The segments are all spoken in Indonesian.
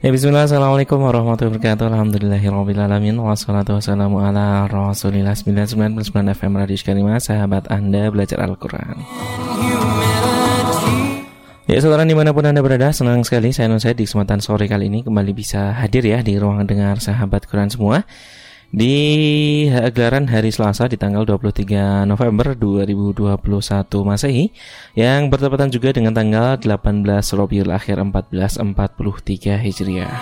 Ya bismillah, assalamualaikum warahmatullahi wabarakatuh. Alhamdulillahirrabbilalamin. Wassalatu wassalamu ala rasulillah. 99 FM Radio Iskarima, sahabat Anda belajar Al-Quran. Ya saudara dimanapun Anda berada, senang sekali saya di kesempatan sore kali ini kembali bisa hadir ya di ruang dengar sahabat Quran semua, di gelaran hari Selasa di tanggal 23 November 2021 Masehi yang bertepatan juga dengan tanggal 18 Rabiul Akhir 1443 Hijriah.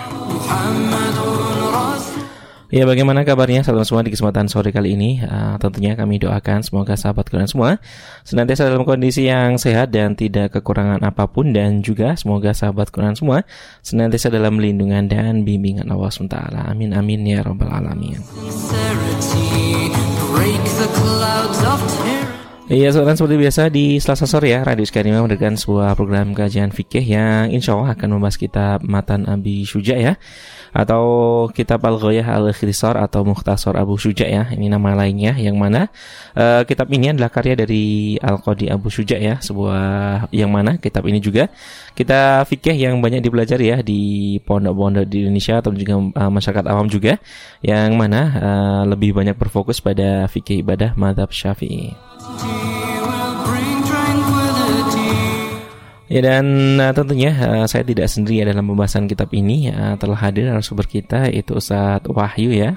Ya, bagaimana kabarnya sahabat semua di kesempatan sore kali ini? Tentunya kami doakan semoga sahabat kalian semua senantiasa dalam kondisi yang sehat dan tidak kekurangan apapun, dan juga semoga sahabat kalian semua senantiasa dalam lindungan dan bimbingan Allah SWT. Amin amin ya rabbal alamin. Iya saudara, seperti biasa di Selasa sore ya, Radio Iskarima memberikan sebuah program kajian fikih yang insya Allah akan membahas kitab Matan Abi Syuja ya, atau kitab Al-Ghayah Al-Ikhtisar atau Mukhtasar Abu Syuja ya, ini nama lainnya, yang mana kitab ini adalah karya dari Al-Qadi Abu Syuja ya, sebuah yang mana kitab ini juga kita fikih yang banyak dipelajari ya di pondok-pondok di Indonesia atau juga masyarakat awam juga, yang mana lebih banyak berfokus pada fikih ibadah mazhab Syafi'i. Ya, dan tentunya saya tidak sendiri dalam pembahasan kitab ini. Telah hadir narasumber kita, yaitu Ustaz Wahyu ya.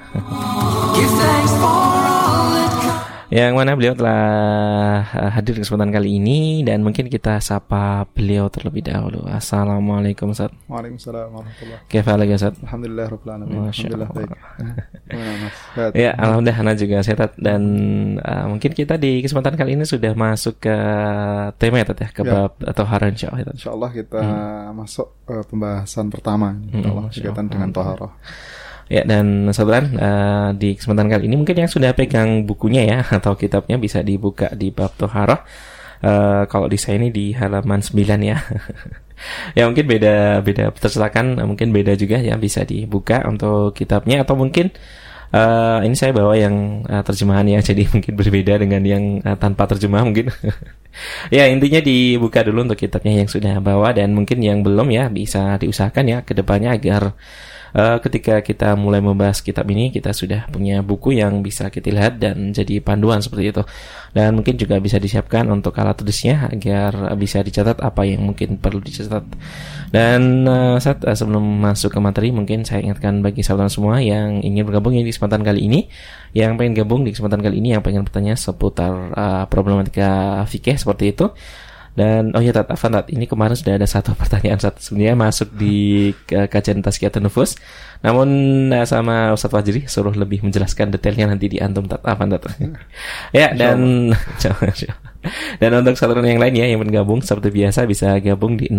Yang mana beliau telah hadir di kesempatan kali ini, dan mungkin kita sapa beliau terlebih dahulu. Assalamualaikum Ustaz. Waalaikumsalam warahmatullahi wabarakatuh. Kaifa Ustaz? Alhamdulillah rabbil alamin. Alhamdulillah baik. Ya, alhamdulillah ana juga sehat, dan mungkin kita di kesempatan kali ini sudah masuk ke tema ya, ke bab Thaharah insyaallah. Insyaallah kita masuk pembahasan pertama insyaallah berkaitan dengan Thaharah. Ya, dan saudara di kesempatan kali ini mungkin yang sudah pegang bukunya ya atau kitabnya bisa dibuka di bab Thaharah. Kalau di saya ini di halaman 9 ya. Ya mungkin beda percetakan, mungkin beda juga ya, bisa dibuka untuk kitabnya, atau mungkin ini saya bawa yang terjemahan ya, jadi mungkin berbeda dengan yang tanpa terjemah mungkin. Ya, intinya dibuka dulu untuk kitabnya yang sudah bawa, dan mungkin yang belum ya bisa diusahakan ya ke depannya agar ketika kita mulai membahas kitab ini kita sudah punya buku yang bisa kita lihat dan jadi panduan seperti itu. Dan mungkin juga bisa disiapkan untuk alat tulisnya agar bisa dicatat apa yang mungkin perlu dicatat. Dan sebelum masuk ke materi, mungkin saya ingatkan bagi sahabat semua yang ingin bergabung di kesempatan kali ini, yang pengen gabung di kesempatan kali ini, yang pengen bertanya seputar problematika fikih seperti itu. Dan Tat, ini kemarin sudah ada satu pertanyaan sebenarnya masuk di kajian Tazkiyatun Nufus. Namun sama Ustaz Fajri suruh lebih menjelaskan detailnya nanti di antum Tat. Ya, dan untuk saluran yang lain ya yang bergabung seperti biasa bisa gabung di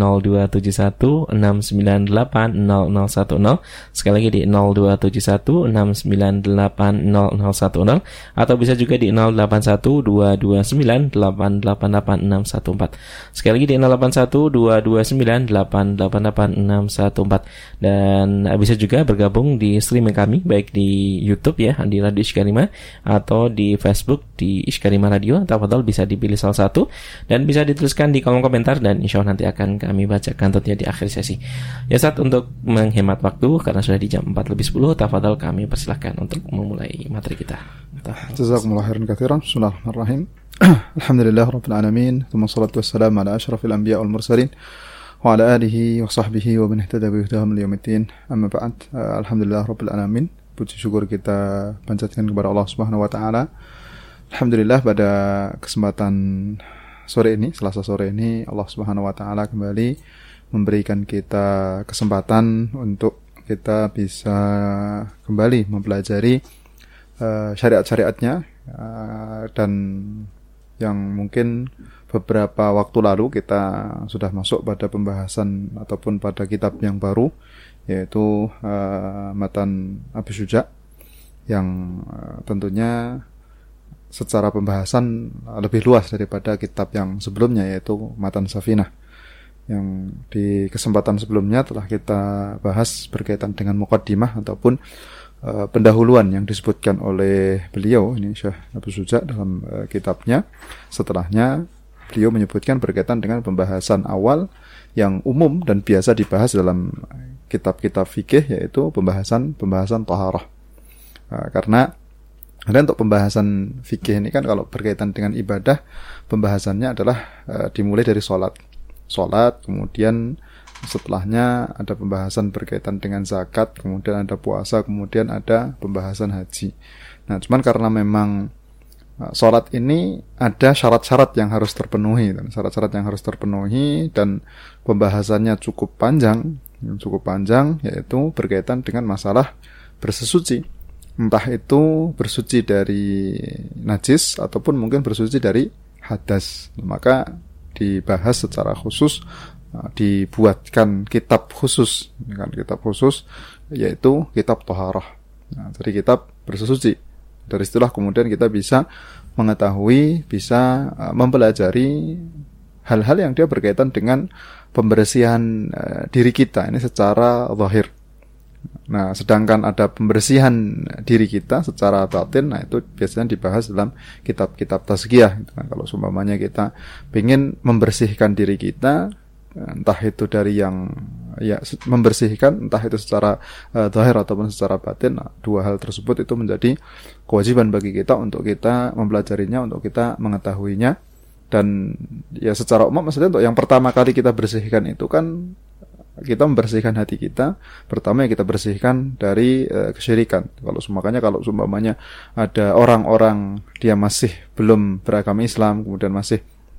027169800010. Sekali lagi di 027169800010, atau bisa juga di 081229888614. Sekali lagi di 081229888614. Dan bisa juga bergabung di streaming kami baik di YouTube ya di Radio Iskarima, atau di Facebook di Iskarima Radio. Tafadhol bisa dipilih salah satu dan bisa dituliskan di kolom komentar, dan insya Allah nanti akan kami bacakan tentunya di akhir sesi. Ya Ustaz, untuk menghemat waktu karena sudah di jam 4:10, tafadhol kami persilahkan untuk memulai materi kita. Jazakumullah khairan katsiran. Bismillahirrahmanirrahim. Alhamdulillah rabbil alamin. Tsumma shalatu wassalamu ala asyrafil anbiya wal mursalin wa ala alihi wa sahbihi wa man ihtada bi hudahum liyaumiddin. Amma ba'd. Alhamdulillah rabbil alamin. Puji syukur kita panjatkan kepada Allah Subhanahu wa taala. Alhamdulillah, pada kesempatan sore ini, Selasa sore ini, Allah Subhanahu wa taala kembali memberikan kita kesempatan untuk kita bisa kembali mempelajari syariat-syariatnya, dan yang mungkin beberapa waktu lalu kita sudah masuk pada pembahasan ataupun pada kitab yang baru, yaitu Matan Abi Syuja, yang tentunya secara pembahasan lebih luas daripada kitab yang sebelumnya, yaitu Matan Safinah, yang di kesempatan sebelumnya telah kita bahas berkaitan dengan muqaddimah ataupun pendahuluan yang disebutkan oleh beliau ini Syekh Abu Syuja dalam kitabnya. Setelahnya beliau menyebutkan berkaitan dengan pembahasan awal yang umum dan biasa dibahas dalam kitab-kitab fikih, yaitu pembahasan taharah. Karena ada untuk pembahasan fikih ini kan kalau berkaitan dengan ibadah, pembahasannya adalah dimulai dari sholat, kemudian setelahnya ada pembahasan berkaitan dengan zakat, kemudian ada puasa, kemudian ada pembahasan haji. Nah, cuman karena memang sholat ini ada syarat-syarat yang harus terpenuhi, dan pembahasannya cukup panjang, yaitu berkaitan dengan masalah bersesuci, entah itu bersuci dari najis ataupun mungkin bersuci dari hadas. Maka dibahas secara khusus, dibuatkan kitab khusus, yaitu kitab Thaharah. Nah, jadi kitab bersesuci. Dari situlah kemudian kita bisa mengetahui, bisa mempelajari hal-hal yang dia berkaitan dengan pembersihan diri kita ini secara zahir. Nah, sedangkan ada pembersihan diri kita secara batin, nah itu biasanya dibahas dalam kitab-kitab tazkiyah. Kalau seumpamanya kita ingin membersihkan diri kita, entah itu dari yang membersihkan, entah itu secara zahir ataupun secara batin, nah, dua hal tersebut itu menjadi kewajiban bagi kita untuk kita mempelajarinya, untuk kita mengetahuinya. Dan ya secara umum maksudnya untuk yang pertama kali kita bersihkan itu kan kita membersihkan hati kita. Pertama yang kita bersihkan dari kesyirikan. Makanya kalau seumpamanya ada orang-orang dia masih belum beragama Islam, kemudian masih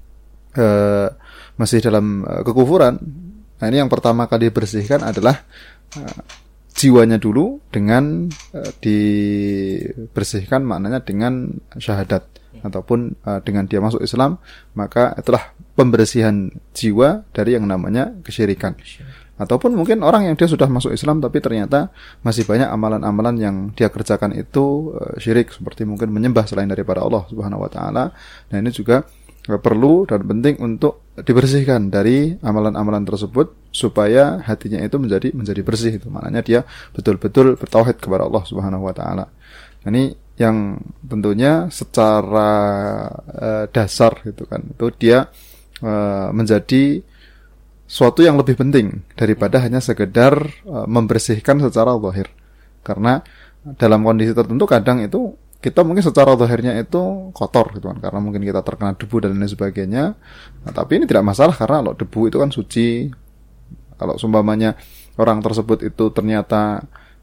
dalam kekufuran, nah ini yang pertama kali dibersihkan adalah jiwanya dulu dengan dibersihkan, maknanya dengan syahadat ataupun dengan dia masuk Islam, maka itulah pembersihan jiwa dari yang namanya kesyirikan. Ataupun mungkin orang yang dia sudah masuk Islam tapi ternyata masih banyak amalan-amalan yang dia kerjakan itu syirik, seperti mungkin menyembah selain daripada Allah Subhanahu wa taala. Nah, ini juga perlu dan penting untuk dibersihkan dari amalan-amalan tersebut supaya hatinya itu menjadi bersih. Itu maknanya dia betul-betul bertauhid kepada Allah Subhanahu wa taala. Ini yang tentunya secara dasar gitu kan, itu dia menjadi suatu yang lebih penting daripada hanya sekedar membersihkan secara zahir. Karena dalam kondisi tertentu kadang itu kita mungkin secara zahirnya itu kotor gitu kan, karena mungkin kita terkena debu dan lain sebagainya. Nah, tapi ini tidak masalah karena kalau debu itu kan suci. Kalau seumpamanya orang tersebut itu ternyata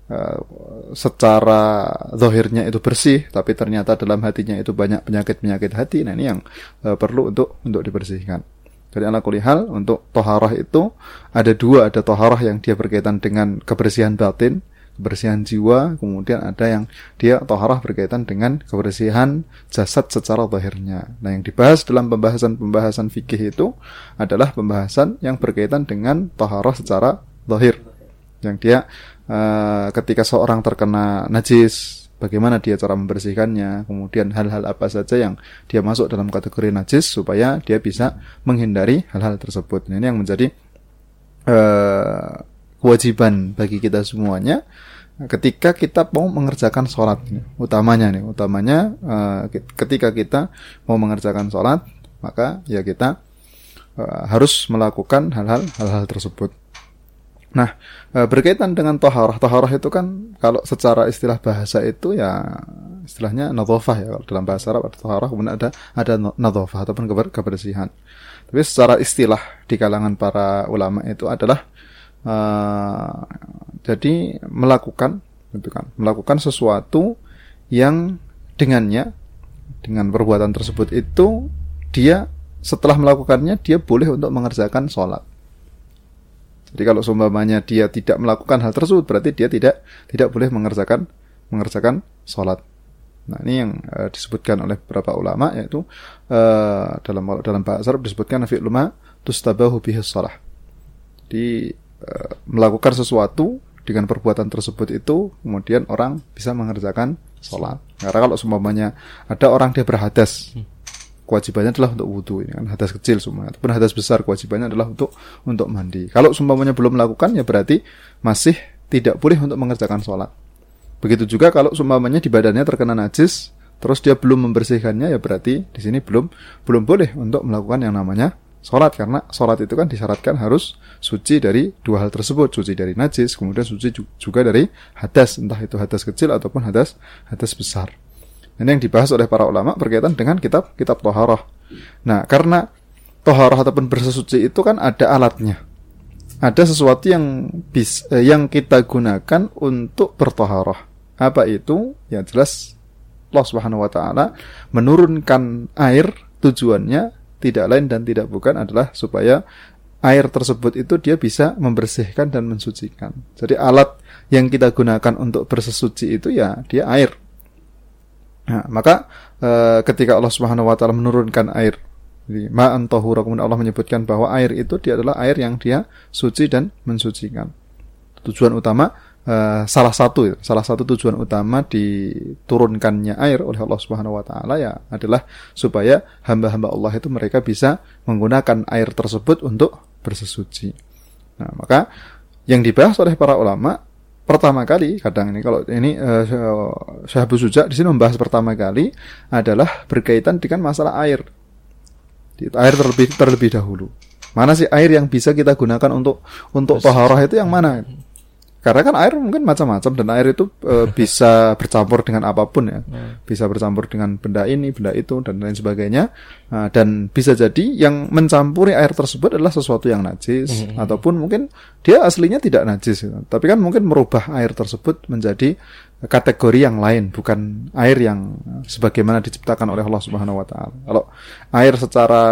secara zahirnya itu bersih, tapi ternyata dalam hatinya itu banyak penyakit hati. Nah, ini yang perlu untuk dibersihkan. Jadi ala kulli hal untuk toharah itu ada dua, ada toharah yang dia berkaitan dengan kebersihan batin, kebersihan jiwa, kemudian ada yang dia toharah berkaitan dengan kebersihan jasad secara zahirnya. Nah, yang dibahas dalam pembahasan fikih itu adalah pembahasan yang berkaitan dengan toharah secara zahir, yang dia ketika seorang terkena najis, bagaimana dia cara membersihkannya, kemudian hal-hal apa saja yang dia masuk dalam kategori najis supaya dia bisa menghindari hal-hal tersebut. Nah, ini yang menjadi kewajiban bagi kita semuanya ketika kita mau mengerjakan sholat. Utamanya ketika kita mau mengerjakan sholat, maka ya kita harus melakukan hal-hal tersebut. Nah, berkaitan dengan taharah itu kan kalau secara istilah bahasa itu ya istilahnya nadhafah ya. Kalau dalam bahasa Arab ada taharah, kemudian ada nadhafah ataupun kebersihan. Tapi secara istilah di kalangan para ulama itu adalah jadi melakukan sesuatu yang dengan perbuatan tersebut itu dia setelah melakukannya dia boleh untuk mengerjakan sholat. Jadi kalau seumpamanya dia tidak melakukan hal tersebut, berarti dia tidak boleh mengerjakan sholat. Nah, ini yang disebutkan oleh beberapa ulama, yaitu dalam bahasa Arab disebutkan fi'lu ma tustabahu bihi shalah. Jadi melakukan sesuatu dengan perbuatan tersebut itu kemudian orang bisa mengerjakan sholat. Karena kalau seumpamanya ada orang dia berhadas, kewajibannya adalah untuk wudu, ini kan hadas kecil semua, ataupun hadas besar kewajibannya adalah untuk mandi. Kalau seumpamanya belum melakukan, ya berarti masih tidak boleh untuk mengerjakan sholat. Begitu juga kalau seumpamanya di badannya terkena najis, terus dia belum membersihkannya, ya berarti di sini belum boleh untuk melakukan yang namanya sholat, karena sholat itu kan disyaratkan harus suci dari dua hal tersebut, suci dari najis, kemudian suci juga dari hadas, entah itu hadas kecil ataupun hadas besar. Ini yang dibahas oleh para ulama berkaitan dengan kitab toharah. Nah, karena toharah ataupun bersesuci itu kan ada alatnya, ada sesuatu yang kita gunakan untuk bertoharah. Apa itu? Ya jelas Allah Subhanahu wa taala menurunkan air, tujuannya tidak lain dan tidak bukan adalah supaya air tersebut itu dia bisa membersihkan dan mensucikan. Jadi alat yang kita gunakan untuk bersesuci itu ya dia air. Nah, maka ketika Allah Subhanahu wa taala menurunkan air, ma'an tahura, kemudian Allah menyebutkan bahwa air itu dia adalah air yang dia suci dan mensucikan. Tujuan utama salah satu tujuan utama diturunkannya air oleh Allah Subhanahu wa taala ya adalah supaya hamba-hamba Allah itu mereka bisa menggunakan air tersebut untuk bersesuci. Nah, maka yang dibahas oleh para ulama pertama kali, kadang ini kalau ini Syekh Abu Suja di sini membahas pertama kali adalah berkaitan dengan masalah air. Air terlebih dahulu. Mana sih air yang bisa kita gunakan untuk taharah itu yang mana? Karena kan air mungkin macam-macam dan air itu bisa bercampur dengan apapun ya. Bisa bercampur dengan benda ini, benda itu dan lain sebagainya. Dan bisa jadi yang mencampuri air tersebut adalah sesuatu yang najis ataupun mungkin dia aslinya tidak najis gitu. Tapi kan mungkin merubah air tersebut menjadi kategori yang lain, bukan air yang sebagaimana diciptakan oleh Allah Subhanahu wa taala. Kalau air secara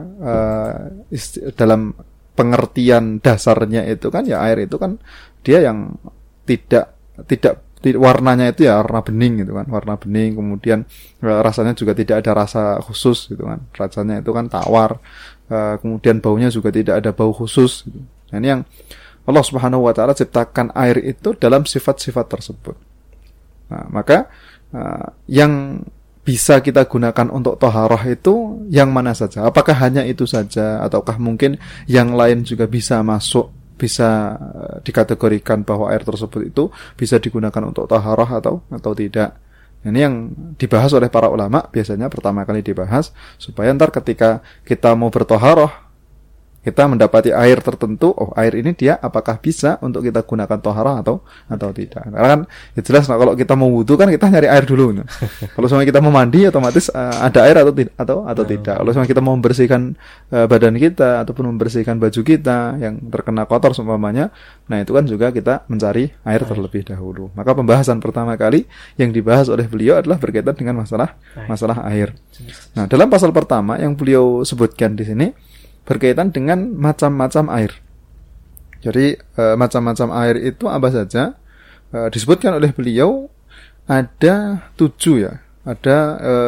dalam pengertian dasarnya itu kan ya air itu kan dia yang tidak warnanya itu ya warna bening gitu kan, warna bening, kemudian rasanya juga tidak ada rasa khusus gitu kan, rasanya itu kan tawar, kemudian baunya juga tidak ada bau khusus gitu. Nah, ini yang Allah Subhanahu wa taala ciptakan air itu dalam sifat-sifat tersebut. Nah, maka yang bisa kita gunakan untuk taharah itu yang mana saja? Apakah hanya itu saja ataukah mungkin yang lain juga bisa masuk, bisa dikategorikan bahwa air tersebut itu bisa digunakan untuk taharah atau tidak? Ini yang dibahas oleh para ulama, biasanya pertama kali dibahas supaya ntar ketika kita mau bertaharah kita mendapati air tertentu, oh air ini dia apakah bisa untuk kita gunakan taharah atau tidak. Karena kan ya jelas kalau kita mau wudu kan kita nyari air dulu. Nah. Kalau sama kita mau mandi otomatis ada air atau tidak. Kalau sama kita mau membersihkan badan kita ataupun membersihkan baju kita yang terkena kotor seumpamanya, nah itu kan juga kita mencari air terlebih dahulu. Maka pembahasan pertama kali yang dibahas oleh beliau adalah berkaitan dengan masalah air. Nah, dalam pasal pertama yang beliau sebutkan di sini berkaitan dengan macam-macam air. Jadi macam-macam air itu apa saja? Disebutkan oleh beliau ada 7 ya. Ada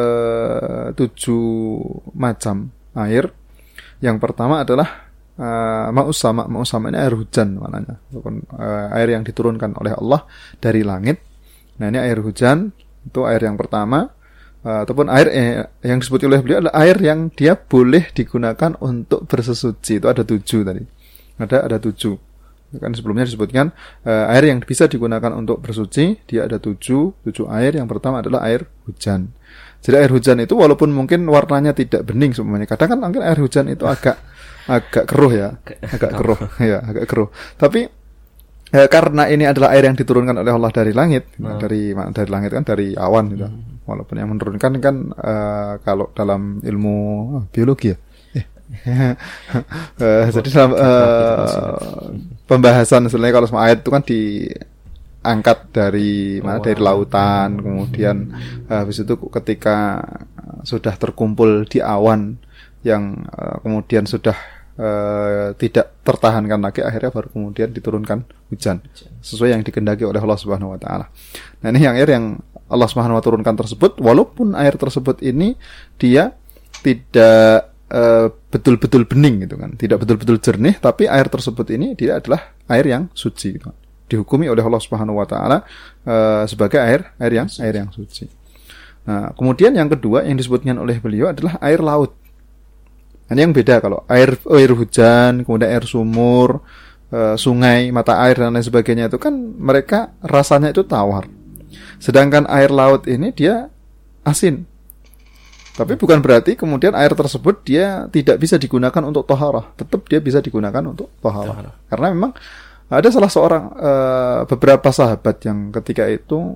7 macam air. Yang pertama adalah ma'usama. Ma'usama ini air hujan maknanya. Air yang diturunkan oleh Allah dari langit. Nah, ini air hujan, itu air yang pertama. Ataupun air yang disebut oleh beliau adalah air yang dia boleh digunakan untuk bersesuci. Itu ada 7 tadi. Ada 7. Kan sebelumnya disebutkan air yang bisa digunakan untuk bersuci, dia ada 7 air. Yang pertama adalah air hujan. Jadi air hujan itu walaupun mungkin warnanya tidak bening semuanya. Kadang kan mungkin air hujan itu agak keruh ya, agak keruh. Tapi karena ini adalah air yang diturunkan oleh Allah dari langit, dari langit kan dari awan gitu. Walaupun yang menurunkan kan kalau dalam ilmu biologi ya. Jadi dalam pembahasan sebenarnya kalau semua ayat itu kan diangkat dari dari lautan, kemudian habis itu ketika sudah terkumpul di awan yang kemudian sudah tidak tertahankan lagi, akhirnya baru kemudian diturunkan hujan sesuai yang dikehendaki oleh Allah Subhanahu wa taala. Nah, ini yang air yang Allah Subhanahu wa taala turunkan tersebut, walaupun air tersebut ini dia tidak betul-betul bening gitu kan, tidak betul-betul jernih, tapi air tersebut ini dia adalah air yang suci gitu. Dihukumi oleh Allah Subhanahu wa taala sebagai air yang suci. Nah, kemudian yang kedua yang disebutkan oleh beliau adalah air laut. Ini yang beda, kalau air hujan, kemudian air sumur, sungai, mata air dan lain sebagainya itu kan mereka rasanya itu tawar. Sedangkan air laut ini dia asin. Tapi bukan berarti kemudian air tersebut dia tidak bisa digunakan untuk toharah. Tetap dia bisa digunakan untuk toharah. Karena memang ada salah seorang beberapa sahabat yang ketika itu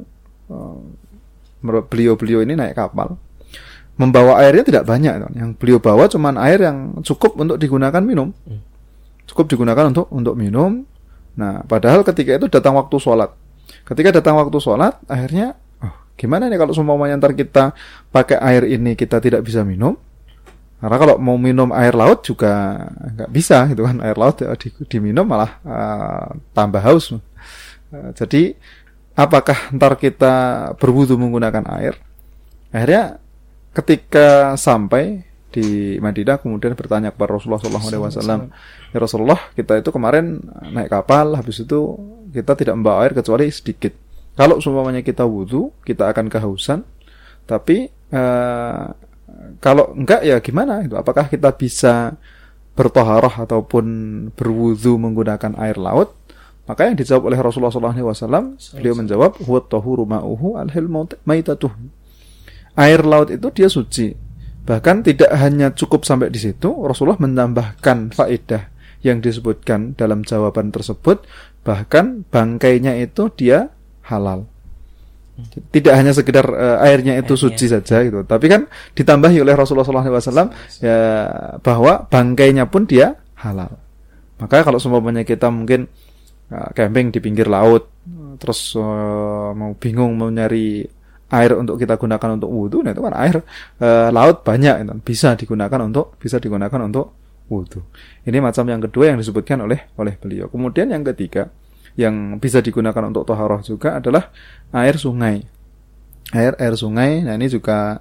beliau ini naik kapal, membawa airnya tidak banyak. Yang beliau bawa cuman air yang cukup untuk digunakan minum. Cukup digunakan untuk minum. Nah, padahal ketika itu datang waktu sholat. Ketika datang waktu sholat, akhirnya gimana nih kalau seumpamanya ntar kita pakai air ini kita tidak bisa minum? Karena kalau mau minum air laut juga nggak bisa gitu kan. Air laut diminum malah tambah haus. Jadi apakah ntar kita berwudu menggunakan air? Akhirnya ketika sampai di Madinah kemudian bertanya kepada Rasulullah SAW, ya Rasulullah, kita itu kemarin naik kapal, habis itu kita tidak membawa air kecuali sedikit. Kalau seumpamanya kita wudu, kita akan kehausan. Tapi kalau enggak ya gimana? Apakah kita bisa bertoharah ataupun berwudu menggunakan air laut? Maka yang dijawab oleh Rasulullah SAW, beliau menjawab, huwa tahuru ma'uhu al-hil maitatuh. Air laut itu dia suci. Bahkan tidak hanya cukup sampai di situ, Rasulullah menambahkan faedah yang disebutkan dalam jawaban tersebut, bahkan bangkainya itu dia halal. Tidak hanya sekedar airnya itu suci saja gitu, tapi kan ditambahi oleh Rasulullah SAW ya, bahwa bangkainya pun dia halal. Maka kalau seumpamanya kita mungkin camping di pinggir laut, terus mau bingung mau nyari air untuk kita gunakan untuk wudu, nah itu kan air laut banyak, bisa digunakan untuk wudu. Ini macam yang kedua yang disebutkan oleh beliau. Kemudian yang ketiga yang bisa digunakan untuk toharah juga adalah air sungai. Air sungai, nah ini juga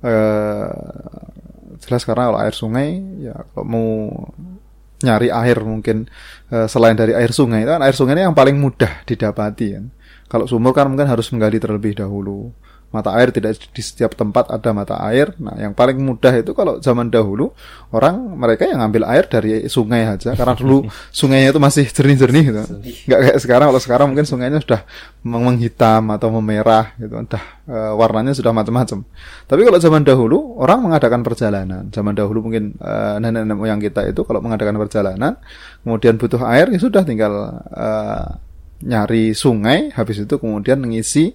jelas karena kalau air sungai, ya kalau mau nyari air mungkin selain dari air sungai, itu kan air sungai ini yang paling mudah didapati kan. Kalau sumur kan mungkin harus menggali terlebih dahulu. Mata air tidak di setiap tempat ada mata air. Nah, yang paling mudah itu kalau zaman dahulu mereka yang ngambil air dari sungai aja, karena dulu sungainya itu masih jernih-jernih gitu. Enggak kayak sekarang. Kalau sekarang mungkin sungainya sudah menghitam atau memerah gitu, entah warnanya sudah macam-macam. Tapi kalau zaman dahulu orang mengadakan perjalanan. Zaman dahulu mungkin nenek-nenek moyang kita itu kalau mengadakan perjalanan, kemudian butuh air, ya sudah tinggal nyari sungai, habis itu kemudian ngisi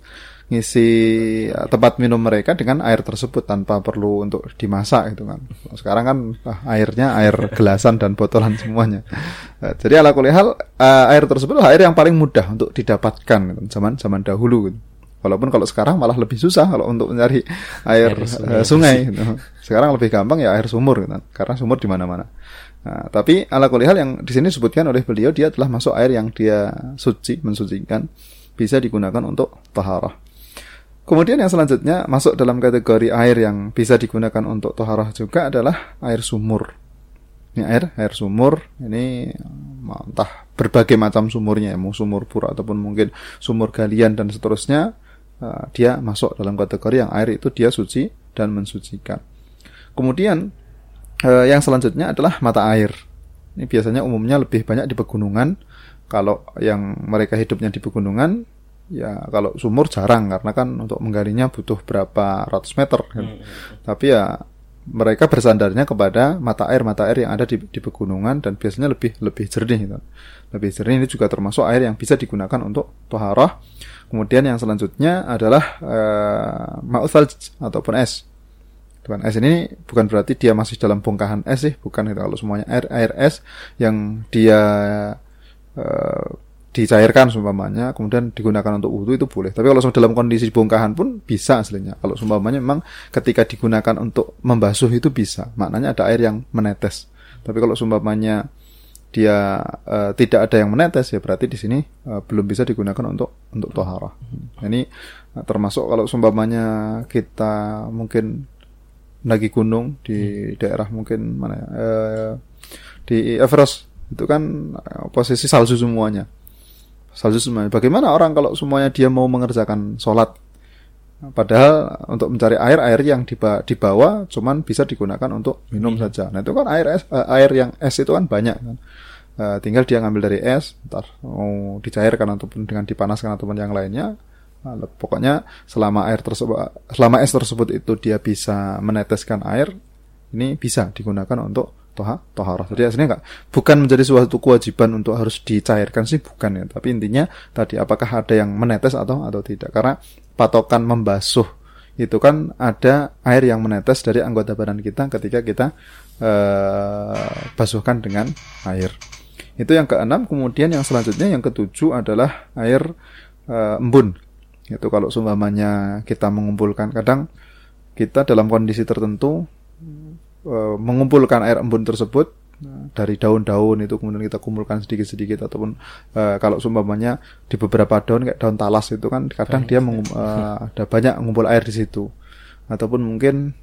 tempat minum mereka dengan air tersebut tanpa perlu untuk dimasak gitu kan. Sekarang kan airnya air gelasan dan botolan semuanya. Jadi ala kulli hal air tersebut air yang paling mudah untuk didapatkan gitu, zaman dahulu gitu. Walaupun kalau sekarang malah lebih susah kalau untuk mencari air sungai gitu. Sekarang lebih gampang ya air sumur gitu, karena sumur di mana-mana. Nah, tapi ala kulli hal yang di sini disebutkan oleh beliau, dia telah masuk air yang dia mensucikan, bisa digunakan untuk taharah. Kemudian yang selanjutnya masuk dalam kategori air yang bisa digunakan untuk taharah juga adalah air sumur. Ini air sumur, ini entah berbagai macam sumurnya, mau sumur bor ataupun mungkin sumur galian dan seterusnya, dia masuk dalam kategori yang air itu dia suci dan mensucikan. Kemudian yang selanjutnya adalah mata air. Ini biasanya umumnya lebih banyak di pegunungan. Kalau yang mereka hidupnya di pegunungan, ya kalau sumur jarang karena kan untuk menggalinya butuh berapa ratus meter kan. Tapi ya mereka bersandarnya kepada mata air yang ada di pegunungan dan biasanya lebih jernih gitu. Lebih jernih, ini juga termasuk air yang bisa digunakan untuk taharah. Kemudian yang selanjutnya adalah ma'u thalj ataupun es. Dengan es ini bukan berarti dia masih dalam bongkahan es sih, bukan gitu. Kalau semuanya air es yang dia dicairkan seumpamanya kemudian digunakan untuk wudu itu boleh. Tapi kalau dalam kondisi bongkahan pun bisa aslinya. Kalau seumpamanya memang ketika digunakan untuk membasuh itu bisa. Maknanya ada air yang menetes. Tapi kalau seumpamanya dia tidak ada yang menetes, ya berarti di sini belum bisa digunakan untuk taharah. Ini termasuk kalau seumpamanya kita mungkin lagi gunung di daerah mungkin mana di Everest itu kan posisi salju semuanya. Bagaimana orang kalau semuanya dia mau mengerjakan sholat, padahal untuk mencari air yang dibawa cuman bisa digunakan untuk minum saja. Nah itu kan air yang es itu kan banyak kan. Tinggal dia ngambil dari es, ntar mau dicairkan ataupun dengan dipanaskan ataupun yang lainnya, Pokoknya selama es tersebut itu dia bisa meneteskan air, ini bisa digunakan untuk toharah. Jadi aslinya bukan menjadi suatu kewajiban untuk harus dicairkan sih, bukan ya. Tapi intinya tadi apakah ada yang menetes atau tidak. Karena patokan membasuh itu kan ada air yang menetes dari anggota badan kita ketika kita basuhkan dengan air. Itu yang keenam. Kemudian yang selanjutnya yang ketujuh adalah air embun. Itu kalau seumpamanya kita mengumpulkan, kadang kita dalam kondisi tertentu mengumpulkan air embun tersebut dari daun-daun itu, kemudian kita kumpulkan sedikit-sedikit, ataupun kalau seumpamanya di beberapa daun kayak daun talas itu kan kadang dia ada banyak mengumpul air di situ, ataupun mungkin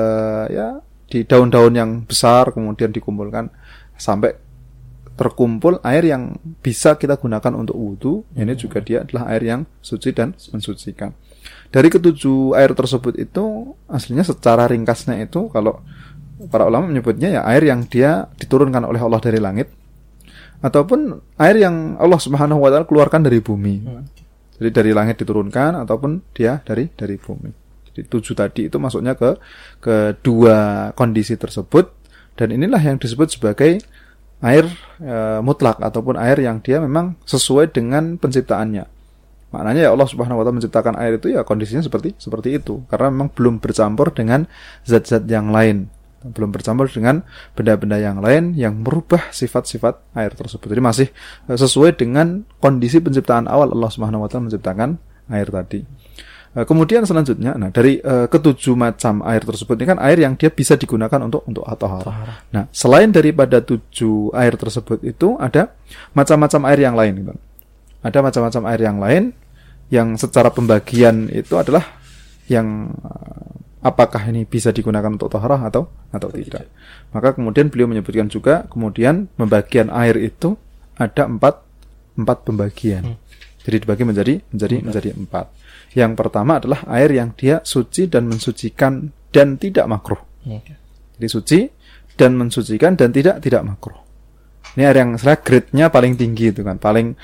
ya di daun-daun yang besar kemudian dikumpulkan sampai terkumpul air yang bisa kita gunakan untuk wudu. Ini juga dia adalah air yang suci dan mensucikan. Dari ketujuh air tersebut itu aslinya secara ringkasnya itu kalau para ulama menyebutnya ya air yang dia diturunkan oleh Allah dari langit, ataupun air yang Allah Subhanahu wa taala keluarkan dari bumi. Jadi dari langit diturunkan ataupun dia dari bumi. Jadi 7 tadi itu masuknya ke kedua kondisi tersebut, dan inilah yang disebut sebagai air mutlak ataupun air yang dia memang sesuai dengan penciptaannya. Maknanya ya Allah Subhanahu wa taala menciptakan air itu ya kondisinya seperti itu, karena memang belum bercampur dengan zat-zat yang lain, belum bercampur dengan benda-benda yang lain yang merubah sifat-sifat air tersebut. Jadi masih sesuai dengan kondisi penciptaan awal Allah Subhanahu wa taala menciptakan air tadi. Kemudian selanjutnya, dari ketujuh macam air tersebut ini kan air yang dia bisa digunakan untuk taharah. Nah, selain daripada 7 air tersebut itu ada macam-macam air yang lain, gitu. Ada macam-macam air yang lain yang secara pembagian itu adalah yang apakah ini bisa digunakan untuk taharah atau tidak. Maka kemudian beliau menyebutkan juga, kemudian pembagian air itu ada 4 pembagian. Jadi dibagi menjadi 4. Yang pertama adalah air yang dia suci dan mensucikan dan tidak makruh. Jadi suci dan mensucikan dan tidak makruh. Ini air yang grade-nya paling tinggi itu kan, paling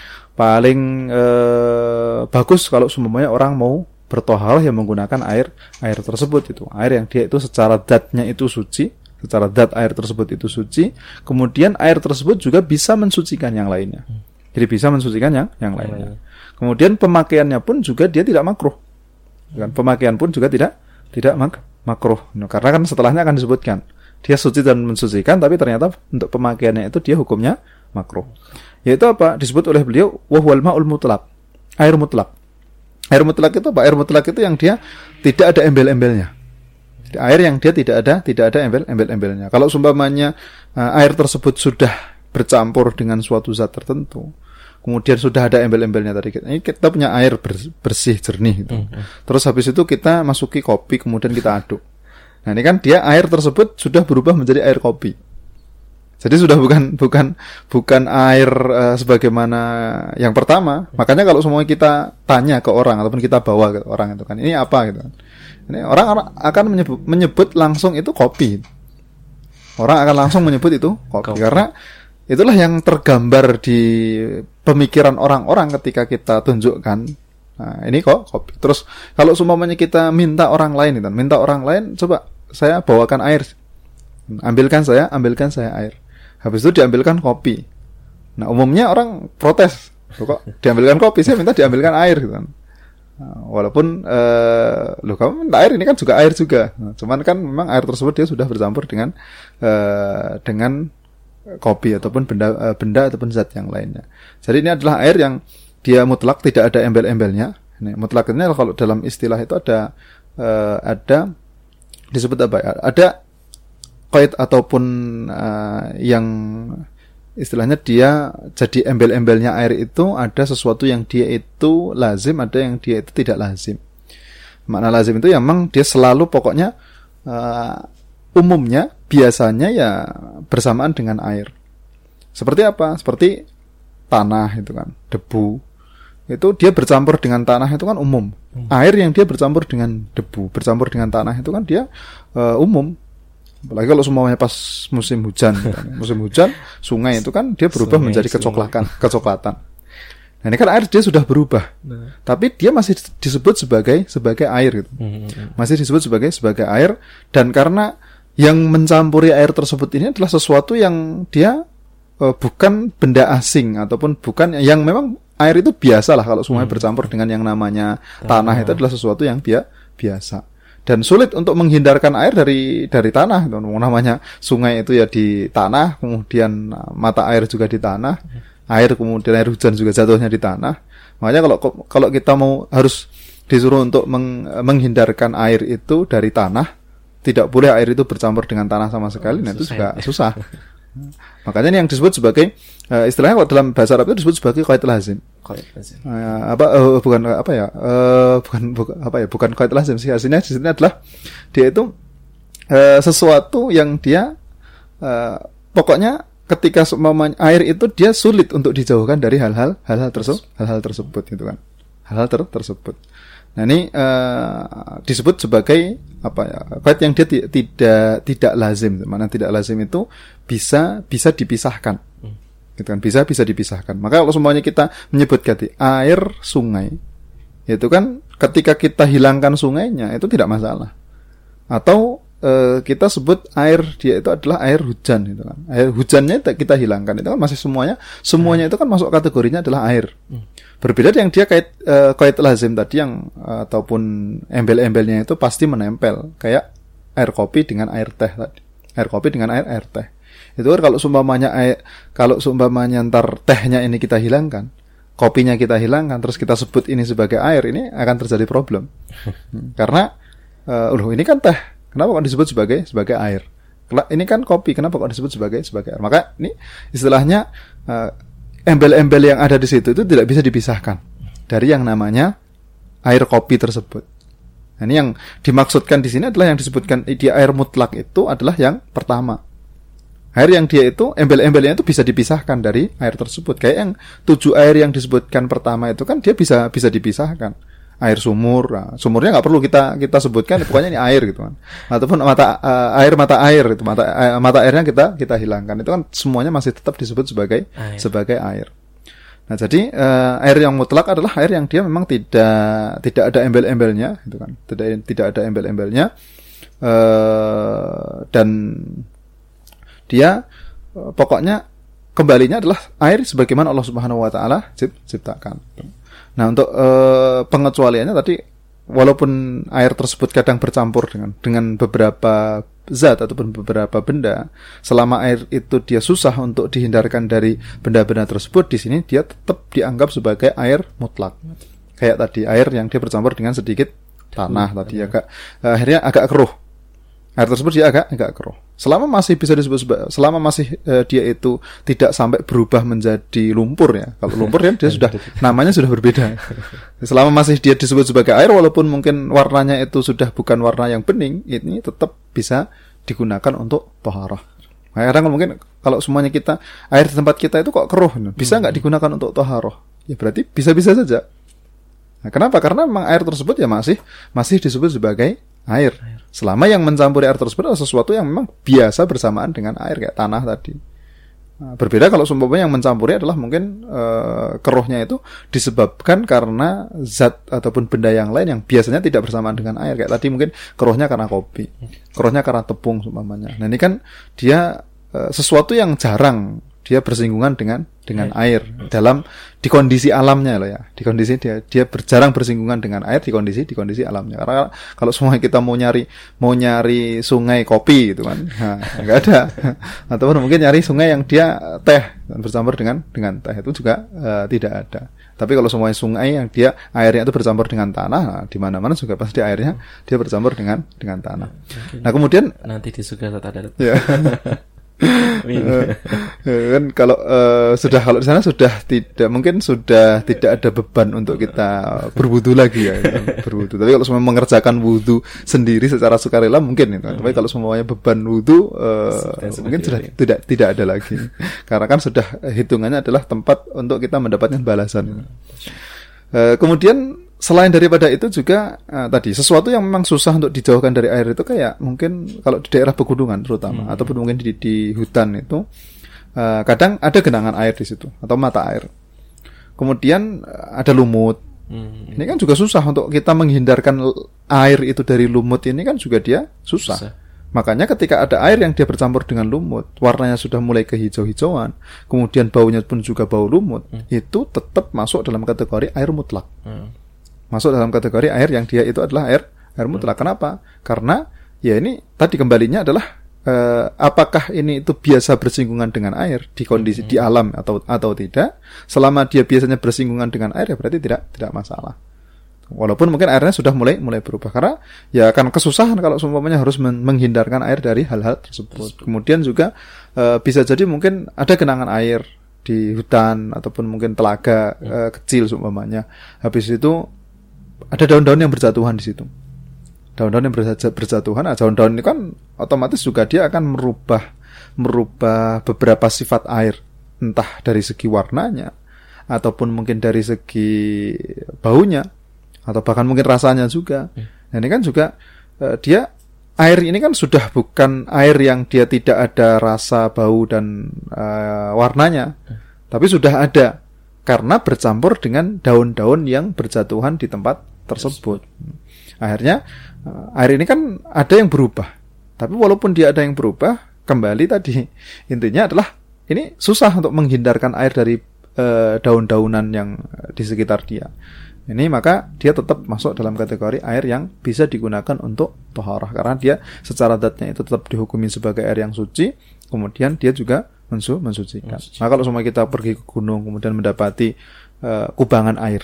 bagus kalau semuanya orang mau bertoharah yang menggunakan air tersebut itu. Air yang dia itu secara zatnya itu suci, secara zat air tersebut itu suci, kemudian air tersebut juga bisa mensucikan yang lainnya. Jadi bisa mensucikan yang lainnya. Kemudian pemakaiannya pun juga dia tidak makruh. Pemakaian pun juga tidak makruh. Karena kan setelahnya akan disebutkan dia suci dan mensucikan, tapi ternyata untuk pemakaiannya itu dia hukumnya makruh. Yaitu apa? Disebut oleh beliau wahwal ma'ul mutlaq. Air mutlak. Air mutlak itu apa? Air mutlak itu yang dia tidak ada embel-embelnya. Jadi air yang dia tidak ada embel-embelnya. Kalau seumpamanya air tersebut sudah bercampur dengan suatu zat tertentu, kemudian sudah ada embel-embelnya tadi, ini kita punya air bersih jernih gitu. Terus habis itu kita masuki kopi, kemudian kita aduk. Nah ini kan dia air tersebut sudah berubah menjadi air kopi. Jadi sudah bukan air sebagaimana yang pertama. Makanya kalau semua kita tanya ke orang ataupun kita bawa ke orang itu kan, ini apa gitu kan. Ini orang akan menyebut langsung itu kopi. Orang akan langsung menyebut itu kopi. Karena itulah yang tergambar di pemikiran orang-orang ketika kita tunjukkan. Nah, ini kok kopi. Terus kalau semuanya kita minta orang lain, coba saya bawakan air. Ambilkan saya air. Habis itu diambilkan kopi. Nah, umumnya orang protes. Kok diambilkan kopi, saya minta diambilkan air gitu kan. Nah, walaupun kamu minta air, ini kan juga air juga. Nah, cuman kan memang air tersebut dia sudah bercampur dengan kopi ataupun benda ataupun zat yang lainnya. Jadi ini adalah air yang dia mutlak, tidak ada embel-embelnya. Ini mutlak ini kalau dalam istilah itu ada disebut apa ya? Ada qaid ataupun yang istilahnya dia jadi embel-embelnya air itu ada sesuatu yang dia itu lazim, ada yang dia itu tidak lazim. Makna lazim itu yang memang dia selalu pokoknya umumnya biasanya ya bersamaan dengan air. Seperti apa? Seperti tanah itu kan, debu. Itu dia bercampur dengan tanah itu kan umum. Air yang dia bercampur dengan debu, bercampur dengan tanah itu kan dia umum. Apalagi kalau semuanya pas musim hujan. Musim hujan, sungai itu kan dia berubah menjadi kecoklatan. Nah, ini kan air dia sudah berubah. Tapi dia masih disebut sebagai air gitu. Masih disebut sebagai air, dan karena yang mencampuri air tersebut ini adalah sesuatu yang dia bukan benda asing ataupun bukan yang memang air itu biasa lah kalau semuanya bercampur dengan yang namanya tanah itu adalah sesuatu yang biasa. Dan sulit untuk menghindarkan air dari tanah. Namanya sungai itu ya di tanah, kemudian mata air juga di tanah. Kemudian air hujan juga jatuhnya di tanah. Makanya kalau kita mau harus disuruh untuk menghindarkan air itu dari tanah, tidak boleh air itu bercampur dengan tanah sama sekali. Nah, itu juga susah. Makanya ini yang disebut sebagai istilahnya kalau dalam bahasa Arab itu disebut sebagai qaid lazim. Bukan qaid lazim sih. Aslinya di sini adalah dia itu sesuatu yang dia pokoknya ketika air itu dia sulit untuk dijauhkan dari hal-hal tersebut gitu kan. Hal-hal tersebut. Nah, ini disebut sebagai qaid yang dia tidak lazim. Mana tidak lazim itu bisa dipisahkan. Gitu kan, bisa dipisahkan. Maka kalau semuanya kita menyebut air sungai, itu kan ketika kita hilangkan sungainya itu tidak masalah. Atau kita sebut air dia itu adalah air hujan gitu kan. Air hujannya kita hilangkan itu kan masih semuanya itu kan masuk kategorinya adalah air. Berbeda yang dia qaid lazim tadi yang ataupun embel-embelnya itu pasti menempel kayak air kopi dengan air teh tadi. Air kopi dengan air teh. Itu kan kalau seumpamanya ntar tehnya ini kita hilangkan, kopinya kita hilangkan, terus kita sebut ini sebagai air, ini akan terjadi problem. Karena ini kan teh, kenapa kok disebut sebagai air? Ini kan kopi, kenapa kok disebut sebagai air? Maka ini istilahnya embel-embel yang ada di situ itu tidak bisa dipisahkan dari yang namanya air kopi tersebut. Nah, ini yang dimaksudkan di sini adalah yang disebutkan di air mutlak itu adalah yang pertama. Air yang dia itu embel-embelnya itu bisa dipisahkan dari air tersebut. Kayak yang 7 air yang disebutkan pertama itu kan dia bisa dipisahkan. Air sumur, sumurnya nggak perlu kita sebutkan, pokoknya ini air gitu kan. Ataupun mata air itu mata airnya kita hilangkan. Itu kan semuanya masih tetap disebut sebagai air. Nah, jadi air yang mutlak adalah air yang dia memang tidak ada embel-embelnya, gitu kan. Tidak ada embel-embelnya, dan dia pokoknya kembalinya adalah air sebagaimana Allah Subhanahu wa taala ciptakan. Nah, untuk pengecualiannya tadi walaupun air tersebut kadang bercampur dengan beberapa zat ataupun beberapa benda, selama air itu dia susah untuk dihindarkan dari benda-benda tersebut, di sini dia tetap dianggap sebagai air mutlak. Kayak tadi air yang dia bercampur dengan sedikit tanah tadi akhirnya agak keruh. Air tersebut dia agak keruh. Selama masih bisa disebut selama masih dia itu tidak sampai berubah menjadi lumpur ya. Kalau lumpur kan dia sudah namanya sudah berbeda. Selama masih dia disebut sebagai air walaupun mungkin warnanya itu sudah bukan warna yang bening, ini tetap bisa digunakan untuk thaharah. Kadang mungkin kalau semuanya air di tempat kita itu kok keruh, bisa nggak digunakan untuk thaharah? Ya berarti bisa-bisa saja. Nah, kenapa? Karena memang air tersebut ya masih disebut sebagai air. Selama yang mencampuri air tersebut adalah sesuatu yang memang biasa bersamaan dengan air kayak tanah tadi. Nah, berbeda kalau seumpamanya yang mencampuri adalah mungkin keruhnya itu disebabkan karena zat ataupun benda yang lain yang biasanya tidak bersamaan dengan air. Kayak tadi mungkin keruhnya karena kopi, keruhnya karena tepung seumpamanya. Nah, ini kan dia sesuatu yang jarang dia bersinggungan dengan air di kondisi alamnya loh ya. Di kondisi dia jarang bersinggungan dengan air di kondisi alamnya. Karena kalau semua kita mau nyari sungai kopi gitu kan, nggak ada. Ataupun mungkin nyari sungai yang dia teh dan bercampur dengan teh itu juga tidak ada. Tapi kalau semuanya sungai yang dia airnya itu bercampur dengan tanah, di mana-mana juga pasti airnya dia bercampur dengan tanah. Nah, kemudian nanti di surga ada. Ya. Kan kalau di sana sudah tidak ada beban untuk kita berwudu lagi ya, berwudu. Tapi kalau semua mengerjakan wudu sendiri secara sukarela mungkin itu. Tapi kalau semuanya beban wudu mungkin sudah tidak ada lagi. Karena kan sudah hitungannya adalah tempat untuk kita mendapatkan balasan. Kemudian selain daripada itu juga tadi sesuatu yang memang susah untuk dijauhkan dari air itu kayak mungkin kalau di daerah pegunungan terutama ataupun mungkin di hutan itu kadang ada genangan air di situ atau mata air. kemudian ada lumut. Ini kan juga susah untuk kita menghindarkan air itu dari lumut, ini kan juga dia susah. Makanya ketika ada air yang dia bercampur dengan lumut, warnanya sudah mulai kehijau-hijauan, kemudian baunya pun juga bau lumut, itu tetap masuk dalam kategori air mutlak. Masuk dalam kategori air yang dia itu adalah air mutlak. Kenapa? Karena ya ini tadi kembalinya adalah apakah ini itu biasa bersinggungan dengan air di kondisi di alam atau tidak. Selama dia biasanya bersinggungan dengan air, ya berarti tidak masalah. Walaupun mungkin airnya sudah mulai berubah, karena ya akan kesusahan kalau seumpamanya harus menghindarkan air dari hal-hal tersebut. Kemudian juga bisa jadi mungkin ada genangan air di hutan ataupun mungkin telaga kecil seumpamanya. Habis itu ada daun-daun yang berjatuhan di situ. Daun-daun yang berjatuhan, daun-daun ini kan otomatis juga dia akan merubah beberapa sifat air, entah dari segi warnanya ataupun mungkin dari segi baunya atau bahkan mungkin rasanya juga. Nah, ini kan juga dia air ini kan sudah bukan air yang dia tidak ada rasa, bau dan warnanya, tapi sudah ada karena bercampur dengan daun-daun yang berjatuhan di tempat tersebut. Akhirnya air ini kan ada yang berubah. Tapi walaupun dia ada yang berubah, kembali tadi intinya adalah ini susah untuk menghindarkan air dari daun-daunan yang di sekitar dia. Ini maka dia tetap masuk dalam kategori air yang bisa digunakan untuk thaharah, karena dia secara zatnya itu tetap dihukumi sebagai air yang suci, kemudian dia juga mensucikan. Nah, kalau semua kita pergi ke gunung kemudian mendapati kubangan air,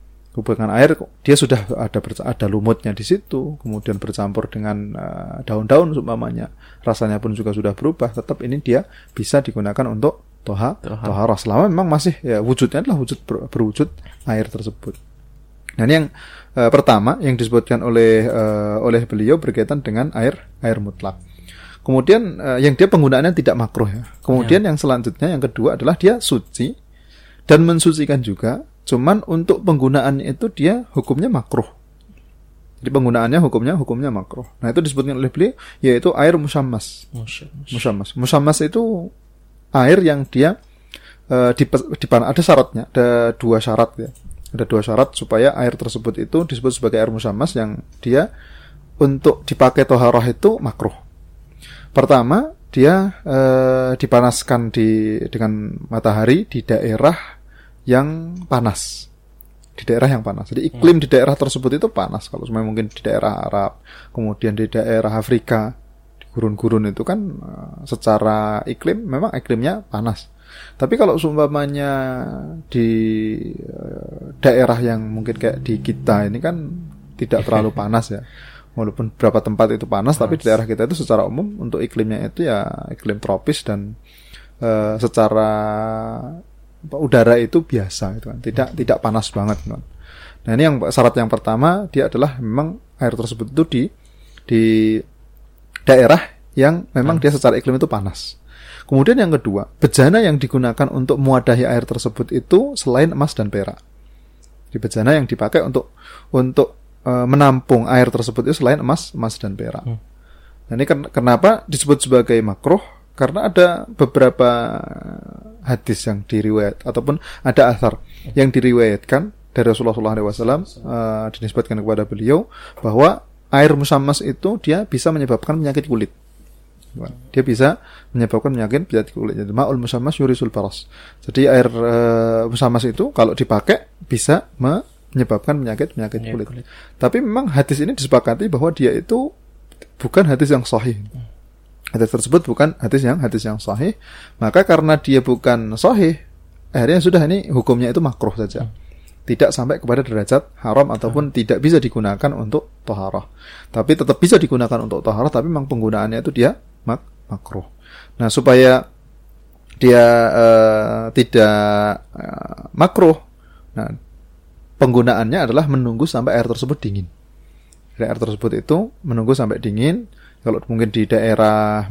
dia sudah ada lumutnya di situ, kemudian bercampur dengan daun-daun umpamanya, rasanya pun juga sudah berubah, tetap ini dia bisa digunakan untuk thaharah selama memang masih ya wujudnya adalah berwujud air tersebut. Nah, ini yang pertama yang disebutkan oleh beliau berkaitan dengan air mutlak. Kemudian yang dia penggunaannya tidak makruh ya. Kemudian yang selanjutnya yang kedua adalah dia suci dan mensucikan juga. Cuman untuk penggunaannya itu dia hukumnya makruh. Jadi penggunaannya hukumnya makruh. Nah, itu disebutkan oleh beliau yaitu air musyammas. Musyammas itu air yang dia ada syaratnya, ada dua syarat ya. Ada dua syarat supaya air tersebut itu disebut sebagai air musyammas yang dia untuk dipakai thaharah itu makruh. Pertama, dia dipanaskan dengan matahari di daerah yang panas. Di daerah yang panas. Jadi iklim di daerah tersebut itu panas. Kalau semuanya mungkin di daerah Arab, kemudian di daerah Afrika, di gurun-gurun itu kan secara iklim memang iklimnya panas. Tapi kalau seumpamanya di daerah yang mungkin kayak di kita ini kan tidak terlalu panas ya. Walaupun beberapa tempat itu panas, tapi di daerah kita itu secara umum untuk iklimnya itu ya iklim tropis dan secara udara itu biasa gitu kan. Tidak panas banget kan. Nah, ini yang syarat yang pertama, dia adalah memang air tersebut itu di daerah yang memang dia secara iklim itu panas. Kemudian yang kedua, bejana yang digunakan untuk mewadahi air tersebut itu selain emas dan perak. Di bejana yang dipakai untuk menampung air tersebut itu selain emas dan perak. Nah, ini kenapa disebut sebagai makruh? Karena ada beberapa hadis yang diriwayat ataupun ada athar yang diriwayatkan dari Rasulullah SAW dinisbatkan kepada beliau bahwa air musyammas itu dia bisa menyebabkan penyakit kulit. Dia bisa menyebabkan penyakit kulit. Jadi ma'ul musyammas yurisul baras. Jadi air musyammas itu kalau dipakai bisa menyebabkan penyakit kulit. Tapi memang hadis ini disepakati bahwa dia itu bukan hadis yang sahih. Hadis tersebut bukan hadis yang sahih. Maka karena dia bukan sahih, akhirnya sudah ini hukumnya itu makruh saja. Tidak sampai kepada derajat haram ataupun tidak bisa digunakan untuk thaharah. Tapi tetap bisa digunakan untuk thaharah, tapi memang penggunaannya itu dia makruh. Nah, supaya dia tidak makruh, nah penggunaannya adalah menunggu sampai air tersebut dingin. Jadi air tersebut itu menunggu sampai dingin. Kalau mungkin di daerah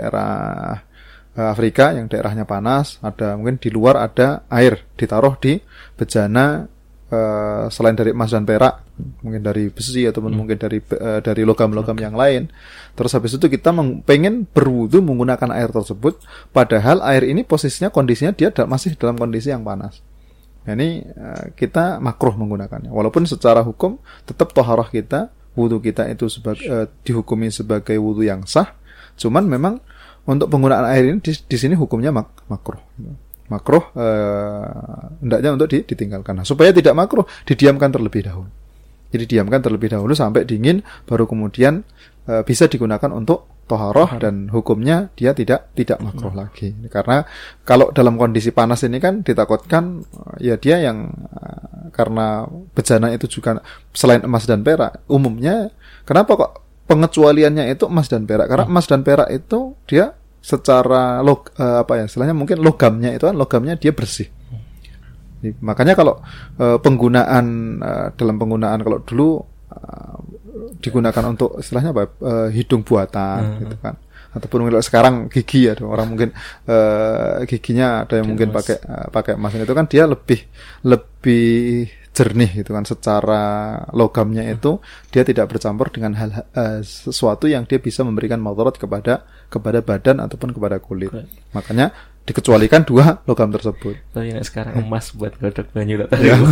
Afrika yang daerahnya panas, mungkin di luar ada air ditaruh di bejana selain dari emas dan perak, mungkin dari besi ataupun mungkin dari logam-logam yang lain. Terus habis itu kita pengen berwudu menggunakan air tersebut, padahal air ini kondisinya dia masih dalam kondisi yang panas. Nah, ini kita makruh menggunakannya. Walaupun secara hukum tetap toharah kita, wudu kita itu dihukumi sebagai wudu yang sah. Cuman memang untuk penggunaan air ini di sini hukumnya makruh. Makruh hendaknya untuk ditinggalkan. Nah, supaya tidak makruh, didiamkan terlebih dahulu. Jadi diamkan terlebih dahulu sampai dingin, baru kemudian bisa digunakan untuk toharoh, dan hukumnya dia tidak makruh lagi. Karena kalau dalam kondisi panas ini kan ditakutkan ya dia yang karena bejana itu juga selain emas dan perak, umumnya kenapa kok pengecualiannya itu emas dan perak? Karena emas dan perak itu dia secara istilahnya mungkin logamnya dia bersih. Makanya kalau dalam penggunaan kalau dulu digunakan untuk istilahnya hidung buatan gitu kan, ataupun kalau sekarang gigi ada orang mungkin giginya ada yang mungkin pakai emas, itu kan dia lebih jernih gitu kan, secara logamnya itu dia tidak bercampur dengan sesuatu yang dia bisa memberikan madarat kepada badan ataupun kepada kulit. Makanya dikecualikan dua logam tersebut. Tapi sekarang emas buat godok banyu tak ya.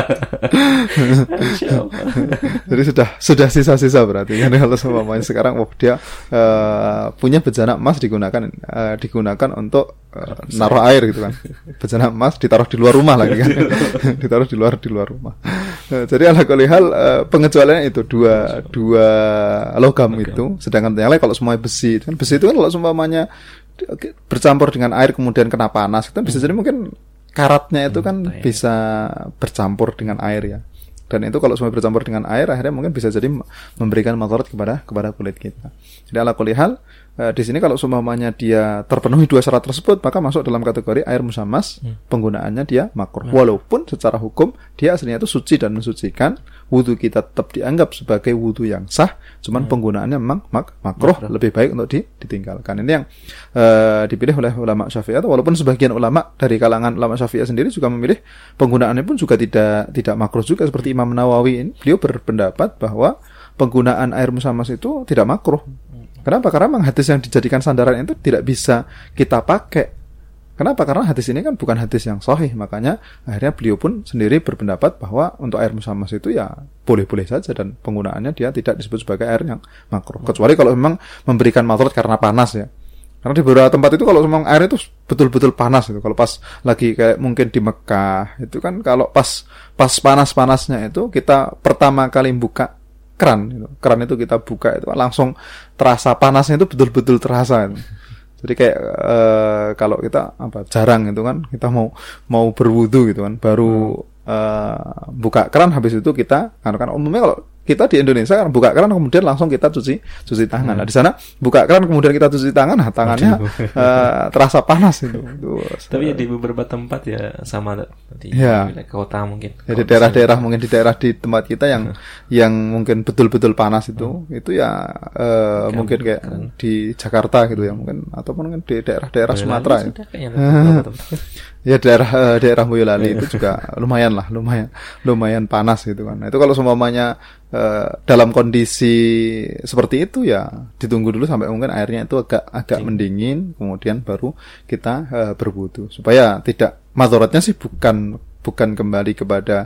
Jadi sudah sisa-sisa berarti kan, kalau semuanya sekarang dia punya bejana emas digunakan untuk naruh air gitu kan. Bejana emas ditaruh di luar rumah lagi kan. Ditaruh di luar rumah. Jadi ala kulli hal pengecualiannya itu dua logam itu, sedangkan yang lain kalau semuanya besi itu kan kalau semuanya bercampur dengan air kemudian kena panas, itu bisa jadi mungkin karatnya itu kan bisa bercampur dengan air ya. Dan itu kalau semua bercampur dengan air akhirnya mungkin bisa jadi memberikan madarat kepada kulit kita. Jadi ala kulli hal di sini kalau semuanya dia terpenuhi dua syarat tersebut, maka masuk dalam kategori air musammas, penggunaannya dia makruh. Walaupun secara hukum dia aslinya itu suci dan mensucikan, wudu kita tetap dianggap sebagai wudu yang sah, cuman penggunaannya memang makruh, lebih baik untuk ditinggalkan. Ini yang dipilih oleh ulama Syafi'iyah, walaupun sebagian ulama dari kalangan ulama Syafi'iyah sendiri juga memilih penggunaannya pun juga tidak makruh juga, seperti Imam Nawawi ini, beliau berpendapat bahwa penggunaan air musammas itu tidak makruh. Kenapa? Karena memang hadis yang dijadikan sandaran itu tidak bisa kita pakai. Kenapa? Karena hadis ini kan bukan hadis yang sahih. Makanya akhirnya beliau pun sendiri berpendapat bahwa untuk air musammas itu ya boleh-boleh saja, dan penggunaannya dia tidak disebut sebagai air yang makruh. Kecuali kalau memang memberikan madarat karena panas ya. Karena di beberapa tempat itu kalau memang air itu betul-betul panas itu. Kalau pas lagi kayak mungkin di Mekah itu kan, kalau pas panas-panasnya itu kita pertama kali buka keran itu kita buka itu langsung terasa panasnya, itu betul-betul terasa itu. Jadi kayak kalau kita jarang itu kan, kita mau berwudu gitu kan, baru buka keran, habis itu kita kan umumnya kalau kita di Indonesia kan buka keran kemudian langsung kita cuci tangan. Nah, di sana buka keran kemudian kita cuci tangan, nah tangannya terasa panas itu. Tapi ya di beberapa tempat ya sama di kota mungkin. Ya, di daerah-daerah mungkin di tempat kita yang mungkin betul-betul panas itu ya mungkin kayak di Jakarta gitu ya mungkin, ataupun mungkin di daerah-daerah Sumatera ya. Ya daerah Boyolali itu juga lumayan panas gitu kan. Nah, itu kalau semuanya dalam kondisi seperti itu ya ditunggu dulu sampai mungkin airnya itu agak mendingin, kemudian baru kita berwudu, supaya tidak madaratnya sih bukan kembali kepada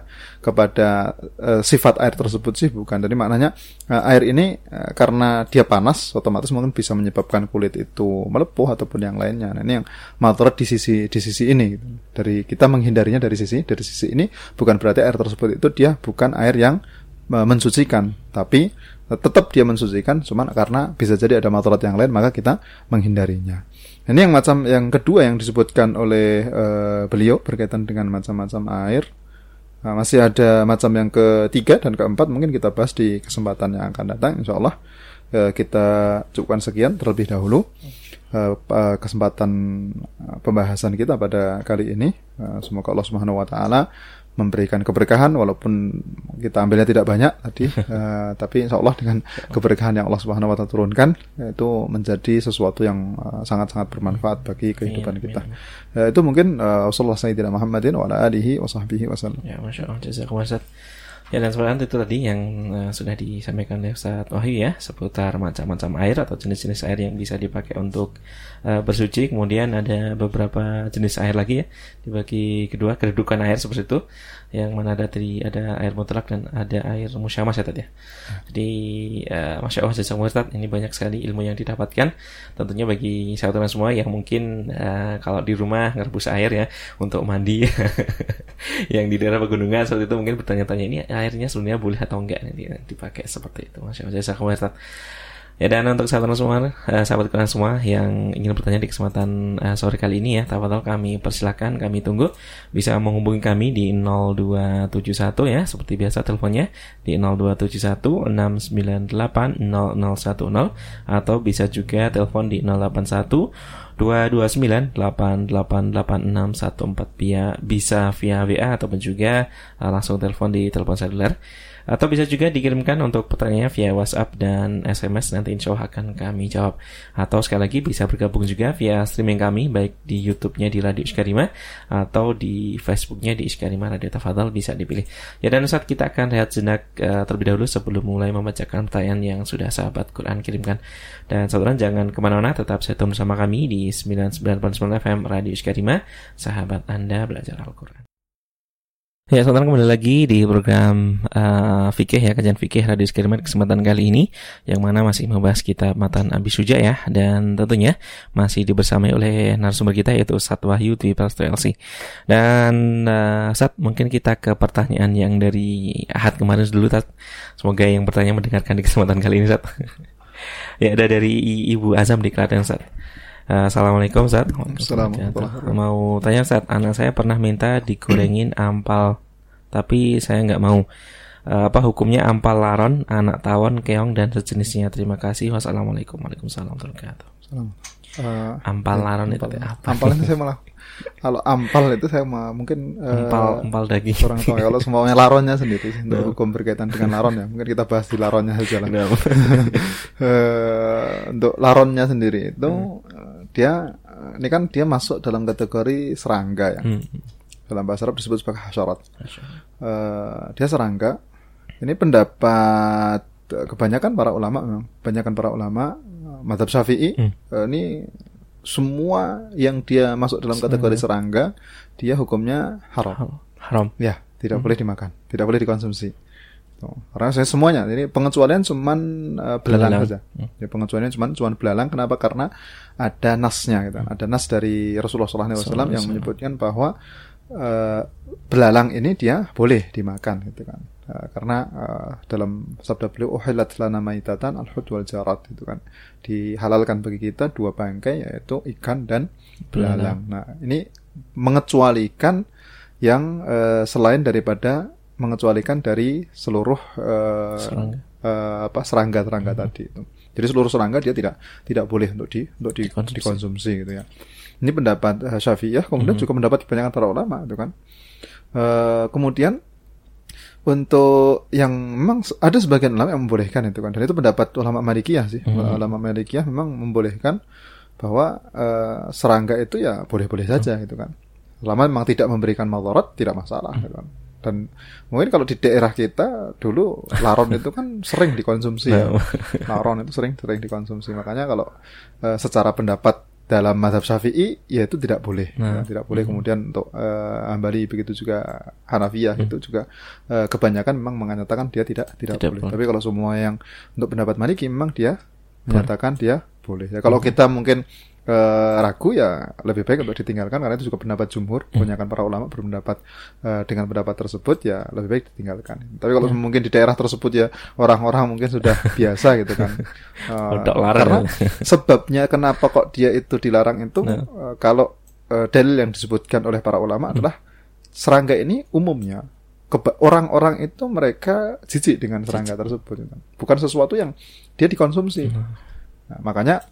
sifat air tersebut sih, bukan. Jadi maknanya air ini karena dia panas otomatis mungkin bisa menyebabkan kulit itu melepuh ataupun yang lainnya. Nah, ini yang madarat di sisi ini gitu. Dari kita menghindarinya dari sisi ini, bukan berarti air tersebut itu dia bukan air yang mensucikan, tapi tetap dia mensucikan, cuman karena bisa jadi ada madarat yang lain maka kita menghindarinya. Ini yang kedua yang disebutkan oleh beliau berkaitan dengan macam-macam air. Masih ada macam yang ketiga dan keempat, mungkin kita bahas di kesempatan yang akan datang insyaallah. Kita cukupkan sekian terlebih dahulu kesempatan pembahasan kita pada kali ini. Semoga Allah Subhanahu wa taala memberikan keberkahan, walaupun kita ambilnya tidak banyak tadi, tapi insyaallah dengan keberkahan yang Allah Subhanahu wa taala turunkan itu menjadi sesuatu yang sangat-sangat bermanfaat bagi kehidupan kita. Itu mungkin sallallahu sayyidina Muhammadin wa ala alihi wa sahbihi wasallam. Ya, masyaallah, jazakumullah. Ya, dan sebenarnya itu tadi yang sudah disampaikan oleh Ustaz Wahyu ya, seputar macam-macam air atau jenis-jenis air yang bisa dipakai untuk bersuci. Kemudian ada beberapa jenis air lagi ya, dibagi kedua, kedudukan air seperti itu, yang mana ada air mutlak dan ada air musyamas ya tadi ya. Jadi Masya Allah, jazakumullah Ustaz, ini banyak sekali ilmu yang didapatkan. Tentunya bagi sahabat semua yang mungkin kalau di rumah ngerebus air ya untuk mandi yang di daerah pegunungan seperti itu, mungkin bertanya-tanya ini airnya sebenarnya boleh atau enggak nanti dipakai seperti itu. Masya Allah, jazakumullah Ustaz. Ya, dan untuk sahabat semua, sahabat kalian semua yang ingin bertanya di kesempatan sore kali ini ya, tafadhol kami persilakan, kami tunggu. Bisa menghubungi kami di 0271 ya, seperti biasa teleponnya di 0271 698 0010, atau bisa juga telepon di 081 229 888614, bisa via WA ataupun juga langsung telepon di telepon seluler, atau bisa juga dikirimkan untuk pertanyaannya via WhatsApp dan SMS, nanti insya Allah akan kami jawab. Atau sekali lagi bisa bergabung juga via streaming kami, baik di YouTube-nya di Radio Iskarima atau di Facebook-nya di Iskarima Radio Tafadhal, bisa dipilih. Ya, dan Ustaz, kita akan rehat jenak terlebih dahulu sebelum mulai membacakan pertanyaan yang sudah sahabat Quran kirimkan. Dan saudara jangan kemana-mana, tetap stay tune bersama kami di 99.9 FM Radio Iskarima, sahabat Anda belajar Al-Quran. Ya, saudara, kembali lagi di program fikih ya, kajian fikih Radio Iskarima kesempatan kali ini, yang mana masih membahas kitab Matan Abi Syuja ya, dan tentunya masih dibersamai oleh narasumber kita yaitu Ustaz Wahyu di Prasto LC. Dan Ustaz, mungkin kita ke pertanyaan yang dari Ahad kemarin dulu, Ustaz. Semoga yang bertanya mendengarkan di kesempatan kali ini, Ustaz. Ya, ada dari Ibu Azam di Klaten, Ustaz. Assalamualaikum Ustaz. Assalamualaikum. Mau tanya Ustaz, anak saya pernah minta digorengin ampal, tapi saya nggak mau. Apa hukumnya ampal laron, anak tawon, keong dan sejenisnya? Terima kasih. Wassalamualaikum. Waalaikumsalam warahmatullahi wabarakatuh. Ampal laron itu apa? Ampal itu saya malah, kalau ampal itu saya mungkin ampal daging. Kurang tahu ya, kalau semuanya laronnya sendiri untuk hukum berkaitan dengan laron ya. Mungkin kita bahas di laronnya saja lah. Untuk laronnya sendiri itu ini kan dia masuk dalam kategori serangga ya. Dalam bahasa Arab disebut sebagai hasyarat. Dia serangga. Ini pendapat kebanyakan para ulama mazhab Syafi'i, ini semua yang dia masuk dalam kategori serangga, dia hukumnya haram. Ya, tidak boleh dimakan, tidak boleh dikonsumsi. Karena saya semuanya, ini pengecualian cuman belalang saja. Ya, pengecualian cuman belalang. Kenapa? Karena ada nasnya gitu. Ada nas dari Rasulullah SAW yang menyebutkan bahwa belalang ini dia boleh dimakan gitu kan. Karena dalam sabda beliau uhillat lana maitatan al-hut wal jarat, itu kan dihalalkan bagi kita dua bangkai, yaitu ikan dan belalang. Nah, ini mengecualikan yang selain daripada mengecualikan dari seluruh serangga tadi itu. Jadi seluruh serangga dia tidak boleh untuk dikonsumsi gitu ya. Ini pendapat Syafi'iyah, kemudian juga pendapat kebanyakan para ulama itu kan. Kemudian untuk yang memang ada sebagian ulama yang membolehkan itu kan, dan itu pendapat ulama Malikiyah sih. Ulama Malikiyah memang membolehkan bahwa serangga itu ya boleh-boleh saja gitu kan. Ulama memang tidak memberikan madarat, tidak masalah gitu kan. Dan mungkin kalau di daerah kita dulu laron itu kan sering dikonsumsi ya. Laron itu sering dikonsumsi. Makanya kalau secara pendapat dalam mazhab Syafi'i ya itu tidak boleh. Tidak boleh. Kemudian untuk Hambali begitu juga Hanafiyah itu juga kebanyakan memang mengatakan dia tidak boleh. Tapi kalau semua yang untuk pendapat Maliki memang dia menyatakan dia boleh. Ya, kalau kita mungkin ragu ya lebih baik untuk ditinggalkan, karena itu juga pendapat jumhur. Kebanyakan para ulama berpendapat dengan pendapat tersebut ya lebih baik ditinggalkan. Tapi kalau mungkin di daerah tersebut ya orang-orang mungkin sudah biasa gitu kan. Karena sebabnya kenapa kok dia itu dilarang itu kalau dalil yang disebutkan oleh para ulama adalah serangga ini umumnya orang-orang itu mereka jijik dengan serangga tersebut, bukan sesuatu yang dia dikonsumsi. Nah, makanya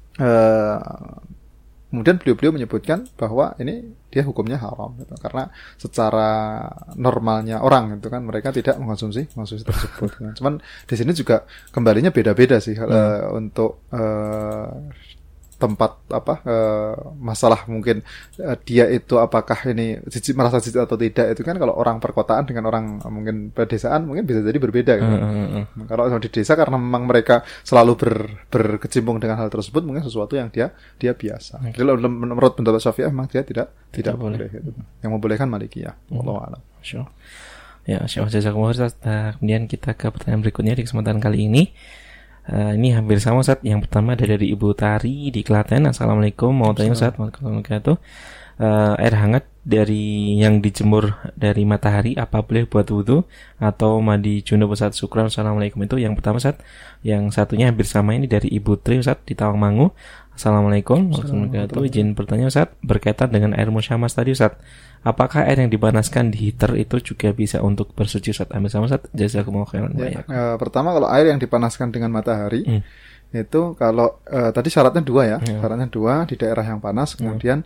kemudian beliau menyebutkan bahwa ini dia hukumnya haram gitu. Karena secara normalnya orang itu kan mereka tidak mengkonsumsi tersebut. Nah, cuman di sini juga kembalinya beda-beda sih. Untuk tempat masalah mungkin dia itu apakah ini merasa jijik atau tidak, itu kan kalau orang perkotaan dengan orang mungkin pedesaan mungkin bisa jadi berbeda gitu. Kalau di desa karena memang mereka selalu berkecimpung dengan hal tersebut, mungkin sesuatu yang dia biasa. Jadi menurut pendapat Syafi'iyah memang dia tidak boleh gitu. Yang membolehkan Malikiyah. Wallahu a'lam. Sure. Ya, jazakumullah Ustaz. Kemudian kita ke pertanyaan berikutnya di kesempatan kali ini. Ini hampir sama Ustaz. Yang pertama ada dari Ibu Tari di Klaten. Assalamualaikum. Mau tanya Ustaz, air hangat dari yang dijemur dari matahari apa boleh buat wudu atau mandi junub Ustaz? Syukran. Assalamualaikum. Itu yang pertama Ustaz. Yang satunya hampir sama ini dari Ibu Tri Ustaz di Tawangmangu. Assalamualaikum warahmatullahi wabarakatuh. Izin bertanya Ustaz, berkaitan dengan air musyamas tadi Ustaz, apakah air yang dipanaskan di heater itu juga bisa untuk bersuci Ustaz? Ambil sama Ustaz, jazakumullah khairan. Pertama, kalau air yang dipanaskan dengan matahari itu kalau tadi syaratnya dua ya. Syaratnya dua, di daerah yang panas, kemudian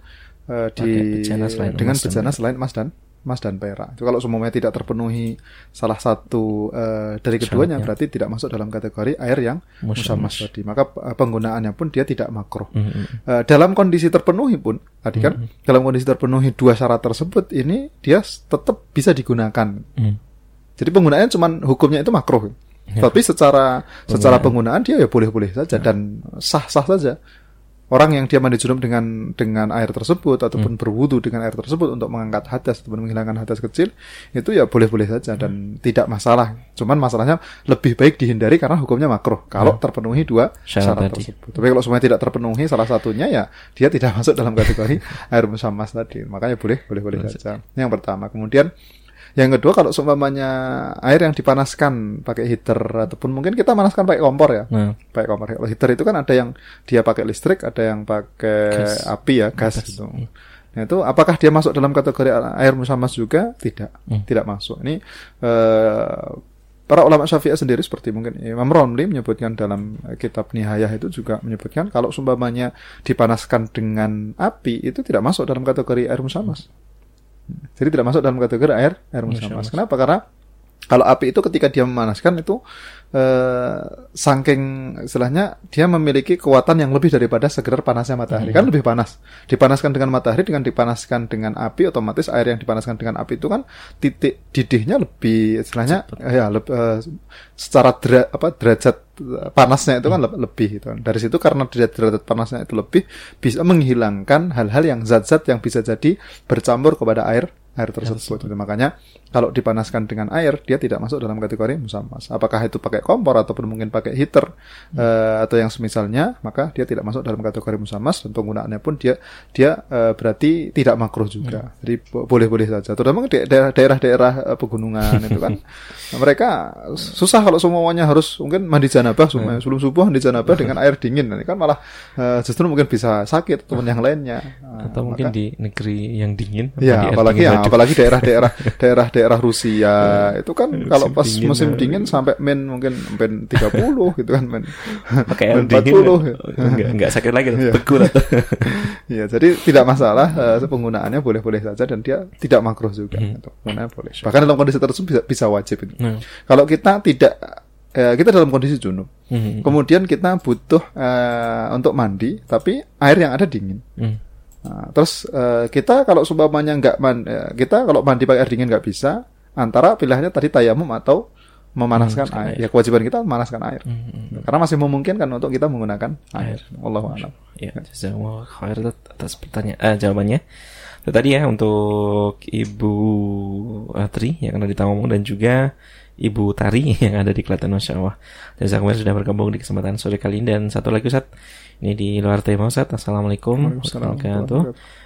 dengan bejana selain emas dan perak. Itu kalau semuanya tidak terpenuhi salah satu dari keduanya, berarti tidak masuk dalam kategori air yang musyamas tadi. Maka penggunaannya pun dia tidak makruh. Dalam kondisi terpenuhi pun, tadi kan dalam kondisi terpenuhi dua syarat tersebut, ini dia tetap bisa digunakan. Jadi penggunaannya cuman hukumnya itu makruh. Tapi secara penggunaan dia ya boleh-boleh saja dan sah-sah saja. Orang yang dia mandi junub dengan air tersebut ataupun berwudu dengan air tersebut untuk mengangkat hadas ataupun menghilangkan hadas kecil, itu ya boleh-boleh saja dan tidak masalah. Cuman masalahnya lebih baik dihindari karena hukumnya makruh kalau terpenuhi dua syarat tersebut. Tapi kalau semuanya tidak terpenuhi salah satunya, ya dia tidak masuk dalam kategori air musyamas tadi. Makanya boleh saja. Yang pertama. Kemudian yang kedua, kalau seumpamanya air yang dipanaskan pakai heater ataupun mungkin kita panaskan pakai kompor ya. Pakai kompor. Kalau heater itu kan ada yang dia pakai listrik, ada yang pakai api ya, gas gitu. Nah, itu apakah dia masuk dalam kategori air musyamas juga? Tidak masuk. Ini para ulama Syafi'iyah sendiri seperti mungkin Imam Romli menyebutkan dalam kitab Nihayah itu juga menyebutkan kalau seumpamanya dipanaskan dengan api itu tidak masuk dalam kategori air musyamas. Jadi tidak masuk dalam kategori air musyamas. Kenapa? Karena kalau api itu ketika dia memanaskan itu saking istilahnya dia memiliki kekuatan yang lebih daripada sekedar panasnya matahari. Kan lebih panas. Dipanaskan dengan matahari dengan dipanaskan dengan api, otomatis air yang dipanaskan dengan api itu kan titik didihnya lebih istilahnya secara derajat panasnya itu kan lebih gitu. Dari situ karena derajat panasnya itu lebih, bisa menghilangkan hal-hal yang zat-zat yang bisa jadi bercampur kepada air tersebut. Makanya kalau dipanaskan dengan air, dia tidak masuk dalam kategori musyamas. Apakah itu pakai kompor ataupun mungkin pakai heater atau yang semisalnya, maka dia tidak masuk dalam kategori musyamas dan penggunaannya pun dia berarti tidak makruh juga. Jadi boleh-boleh saja. Terutama di daerah-daerah pegunungan itu kan mereka susah kalau semuanya harus mungkin mandi janabah sebelum subuh, mandi janabah dengan air dingin. Ini kan malah justru mungkin bisa sakit ataupun yang lainnya. Atau mungkin di negeri yang dingin. Ya, apalagi daerah Rusia itu kan kalau pas musim dingin sampai mungkin 30 gitu kan, pakai air 40 enggak sakit lagi, beku lah. Ya, jadi tidak masalah, penggunaannya boleh-boleh saja dan dia tidak makruh juga. Penggunaannya boleh. Bahkan dalam kondisi tersebut bisa wajib itu. Kalau kita kita dalam kondisi junub, kemudian kita butuh untuk mandi, tapi air yang ada dingin. Nah, terus kita kalau seumpamanya kita kalau mandi pakai air dingin nggak bisa, antara pilihannya tadi tayamum atau memanaskan air. Ya kewajiban kita memanaskan air. Karena masih memungkinkan untuk kita menggunakan air. Wallahu a'lam. Ya, jazakumullah khairan atas jawabannya. Itu tadi ya untuk Ibu Atri yang ada di Tawangmangu dan juga Ibu Tari yang ada di Klaten, Masya Allah. Jazakumullah sudah bergabung di kesempatan sore kali ini. Dan satu lagi Ustaz, ini di luar tema Ustaz. Assalamualaikum warahmatullahi wabarakatuh.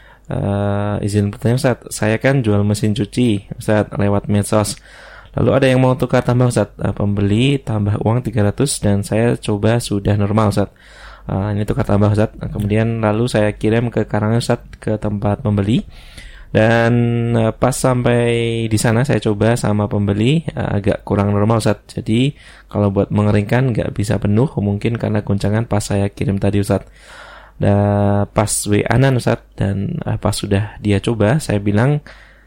Izin bertanya Ustaz, saya kan jual mesin cuci Ustaz lewat medsos. Lalu ada yang mau tukar tambah Ustaz, pembeli tambah uang 300 dan saya coba sudah normal Ustaz. Ini tukar tambah Ustaz. Kemudian lalu saya kirim ke Karanganyar Ustaz, ke tempat pembeli. Dan pas sampai di sana saya coba sama pembeli agak kurang normal Ustaz. Jadi kalau buat mengeringkan nggak bisa penuh, mungkin karena goncangan pas saya kirim tadi Ustaz. Dan pas WA-an Ustaz, dan pas sudah dia coba saya bilang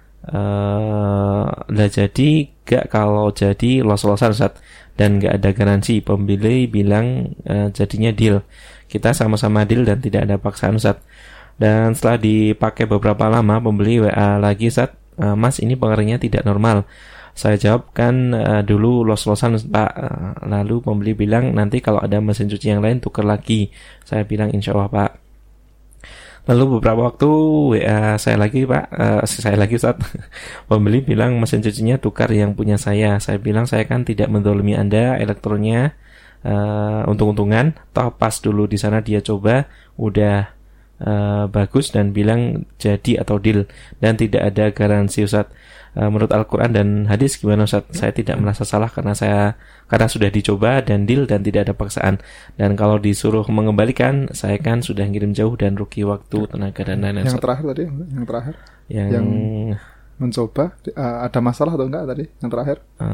lah jadi gak, kalau jadi los-losan Ustaz dan gak ada garansi. Pembeli bilang jadinya deal. kita sama-sama deal dan tidak ada paksaan Ustaz. Dan setelah dipakai beberapa lama, pembeli WA lagi, Ustaz, Mas ini pengeringnya tidak normal. Saya jawab, kan dulu los-losan Pak. Lalu pembeli bilang, nanti kalau ada mesin cuci yang lain tukar lagi. Saya bilang, insya Allah Pak. Lalu beberapa waktu WA saya lagi Pak, saya lagi Ustaz. Pembeli bilang mesin cucinya tukar yang punya saya. Saya bilang, saya kan tidak menzalimi Anda, elektronnya untung-untungan. Toh pas dulu di sana dia coba, udah bagus dan bilang jadi atau deal, dan tidak ada garansi Ustaz. Menurut Al-Quran dan hadis gimana Ustaz? Saya tidak merasa salah karena sudah dicoba dan deal dan tidak ada paksaan. Dan kalau disuruh mengembalikan, saya kan sudah ngirim jauh dan rugi waktu, tenaga dan lain-lain. Yang terakhir tadi, yang mencoba ada masalah atau enggak tadi? Yang terakhir?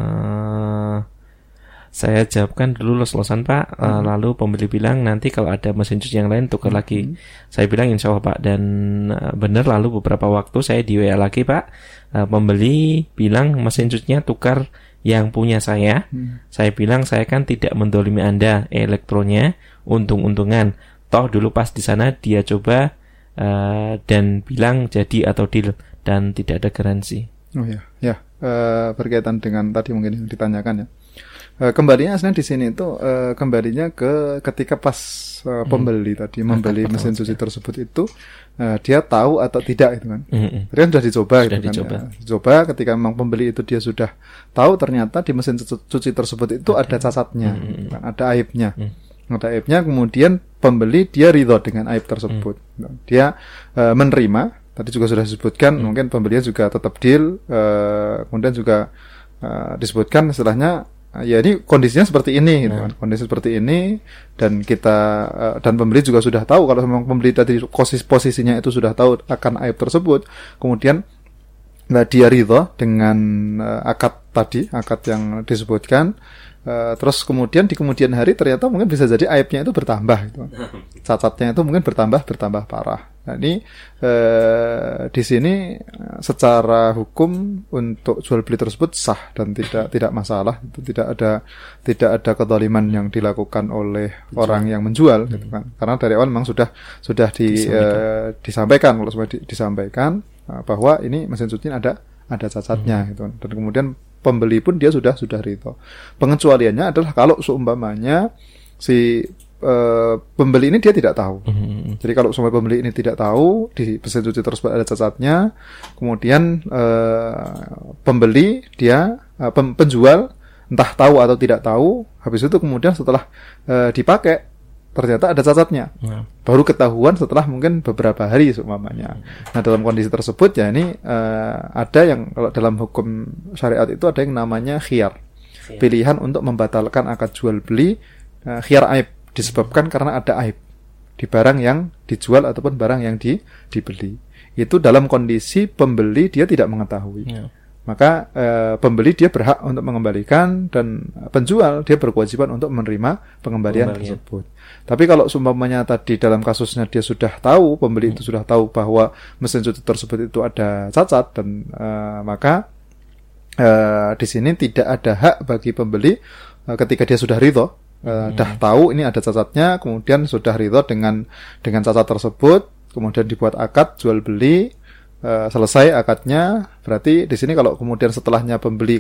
Saya jawabkan dulu los-losan Pak. Lalu pembeli bilang nanti kalau ada mesin cuci yang lain tukar lagi. Saya bilang insya Allah Pak. Dan benar, lalu beberapa waktu saya di WA lagi Pak. Pembeli bilang mesin cucinya tukar yang punya saya. Saya bilang saya kan tidak mendolimi Anda, elektronnya untung-untungan. Toh dulu pas di sana dia coba dan bilang jadi atau deal dan tidak ada garansi. Oh ya, berkaitan dengan tadi mungkin yang ditanyakan ya. Kembalinya sebenarnya di sini itu kembalinya ke ketika pas pembeli tadi membeli mesin cuci tersebut itu dia tahu atau tidak itu kan. Tadi kan sudah dicoba gitu kan. Ya. Dicoba ketika memang pembeli itu dia sudah tahu ternyata di mesin cuci tersebut itu ada cacatnya, kan? Ada aibnya. Ada aibnya, kemudian pembeli dia ridho dengan aib tersebut. Dia menerima. Tadi juga sudah disebutkan, mungkin pembelian juga tetap deal, kemudian juga disebutkan istilahnya, ya ini kondisinya seperti ini, gitu kan. Kondisi seperti ini, dan kita dan pembeli juga sudah tahu kalau memang pembeli tadi posisinya itu sudah tahu akan aib tersebut, kemudian dia ridho dengan akad yang disebutkan. Terus kemudian di kemudian hari ternyata mungkin bisa jadi aibnya itu bertambah gitu. Cacatnya itu mungkin bertambah parah. Nah, ini di sini secara hukum untuk jual beli tersebut sah dan tidak masalah. Itu tidak ada kezaliman yang dilakukan oleh orang yang menjual gitu kan. Karena dari awal memang sudah disampaikan bahwa ini mesin cuci ada cacatnya gitu. Dan kemudian pembeli pun dia sudah ridho. Pengecualiannya adalah kalau seumpamanya si pembeli ini dia tidak tahu. Jadi kalau seumpamanya pembeli ini tidak tahu di mesin cuci tersebut ada cacatnya, kemudian pembeli dia penjual entah tahu atau tidak tahu, habis itu kemudian setelah dipakai ternyata ada cacatnya. Baru ketahuan setelah mungkin beberapa hari seumpamanya. Nah, dalam kondisi tersebut ya ini ada yang kalau dalam hukum syariat itu ada yang namanya khiyar. Pilihan untuk membatalkan akad jual beli khiyar aib, disebabkan karena ada aib di barang yang dijual ataupun barang yang dibeli. Itu dalam kondisi pembeli dia tidak mengetahui. Maka pembeli dia berhak untuk mengembalikan dan penjual dia berkewajiban untuk menerima pengembalian tersebut. Tapi kalau seumpamanya tadi dalam kasusnya dia sudah tahu, pembeli itu sudah tahu bahwa mesin cuci tersebut itu ada cacat, dan maka di sini tidak ada hak bagi pembeli ketika dia sudah ridho, dah tahu ini ada cacatnya, kemudian sudah ridho dengan cacat tersebut, kemudian dibuat akad jual beli. Selesai akadnya, berarti di sini kalau kemudian setelahnya pembeli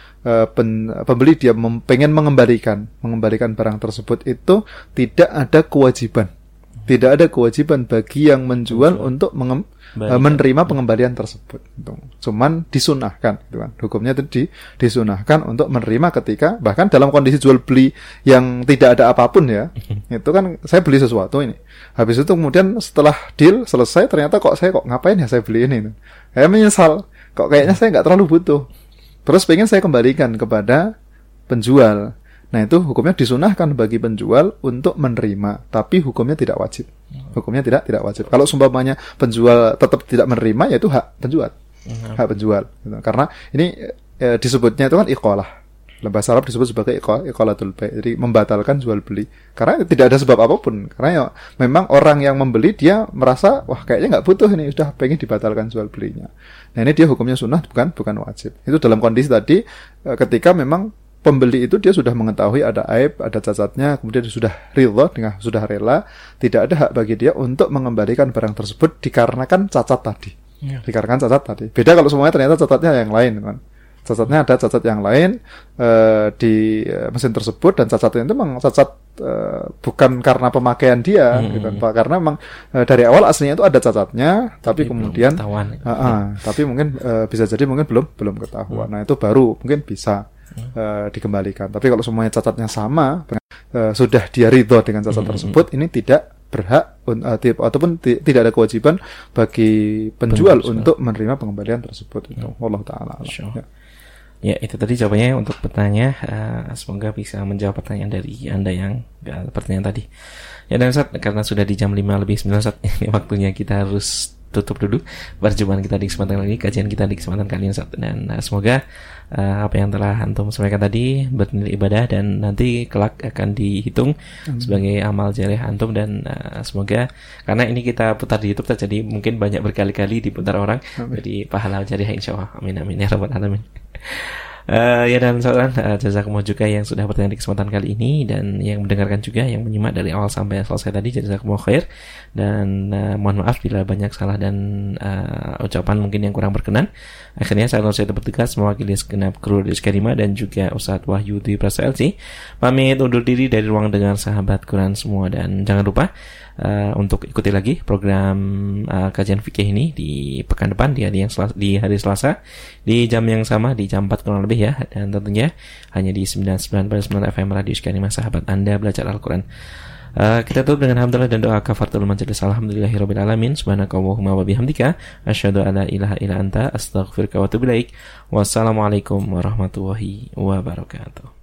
pembeli dia pengen mengembalikan barang tersebut, itu tidak ada kewajiban bagi yang menjual untuk menerima pengembalian tersebut. Cuman disunahkan, gitu kan. Hukumnya itu disunahkan untuk menerima ketika bahkan dalam kondisi jual beli yang tidak ada apapun ya. Itu kan saya beli sesuatu ini. Habis itu kemudian setelah deal selesai ternyata saya ngapain ya saya beli ini. Saya menyesal. Kayaknya saya nggak terlalu butuh. Terus pengen saya kembalikan kepada penjual. Nah, itu hukumnya disunahkan bagi penjual untuk menerima, tapi hukumnya tidak wajib. Hukumnya tidak wajib. Kalau seumpamanya penjual tetap tidak menerima, yaitu hak penjual. Hak penjual. Karena ini disebutnya itu kan iqalah. Dalam bahasa Arab disebut sebagai iqalatul bai'. Jadi membatalkan jual beli. Karena tidak ada sebab apapun. Karena ya memang orang yang membeli dia merasa wah kayaknya nggak butuh ini, sudah pengen dibatalkan jual belinya. Nah, ini dia hukumnya sunnah bukan wajib. Itu dalam kondisi tadi ketika memang pembeli itu dia sudah mengetahui ada aib, ada cacatnya, kemudian dia sudah sudah rela, tidak ada hak bagi dia untuk mengembalikan barang tersebut dikarenakan cacat tadi. Dikarenakan cacat tadi. Beda kalau semuanya ternyata cacatnya yang lain, kan. Cacatnya ada cacat yang lain di mesin tersebut, dan cacatnya itu memang cacat bukan karena pemakaian dia, gitu, Pak. Karena memang dari awal aslinya itu ada cacatnya, tapi kemudian tapi mungkin bisa jadi mungkin belum ketahuan. Nah, itu baru mungkin bisa dikembalikan. Tapi kalau semuanya cacatnya sama, sudah dia ridho dengan cacat tersebut, ini tidak berhak ataupun tidak ada kewajiban bagi penjual untuk menerima pengembalian tersebut. Itu Allah Ta'ala. Ya, itu tadi jawabannya untuk pertanyaan. Semoga bisa menjawab pertanyaan dari Anda yang pertanyaan tadi. Ya, dan Ustaz, karena sudah di jam 5:09 Ustaz, ini waktunya kita harus tutup dulu perjumpaan kita di kesempatan kali ini, kajian kita di kesempatan kali ini Ustaz. Dan semoga apa yang telah antum sampaikan tadi bernilai ibadah dan nanti kelak akan dihitung sebagai amal jarih antum, dan semoga karena ini kita putar di YouTube jadi mungkin banyak berkali-kali diputar orang, jadi pahala jarih insyaallah. Amin amin ya rabbal alamin. Ya, dan saudara, jazakumullah juga yang sudah bertanya di kesempatan kali ini, dan yang mendengarkan juga, yang menyimak dari awal sampai selesai tadi, jazakumullah khair. Dan mohon maaf bila banyak salah dan ucapan mungkin yang kurang berkenan. Akhirnya saya bertugas mewakili segenap kru di Karima dan juga Ustadz Wahyu Dwi Prasetyo LC pamit undur diri dari ruang dengar sahabat Quran semua, dan jangan lupa untuk ikuti lagi program kajian fikih ini di pekan depan di hari Selasa di jam yang sama, di jam 4 kurang lebih ya, dan tentunya hanya di 99.9 FM Radio Karima, sahabat Anda belajar Al-Quran. Kita tutup dengan hamdalah dan doa kafaratul majelis. Alhamdulillahirabbil alamin. Subhanakallahumma wa bihamdika asyhadu an la ilaha illa anta astaghfiruka wa atubu ilaik. Wassalamualaikum warahmatullahi wabarakatuh.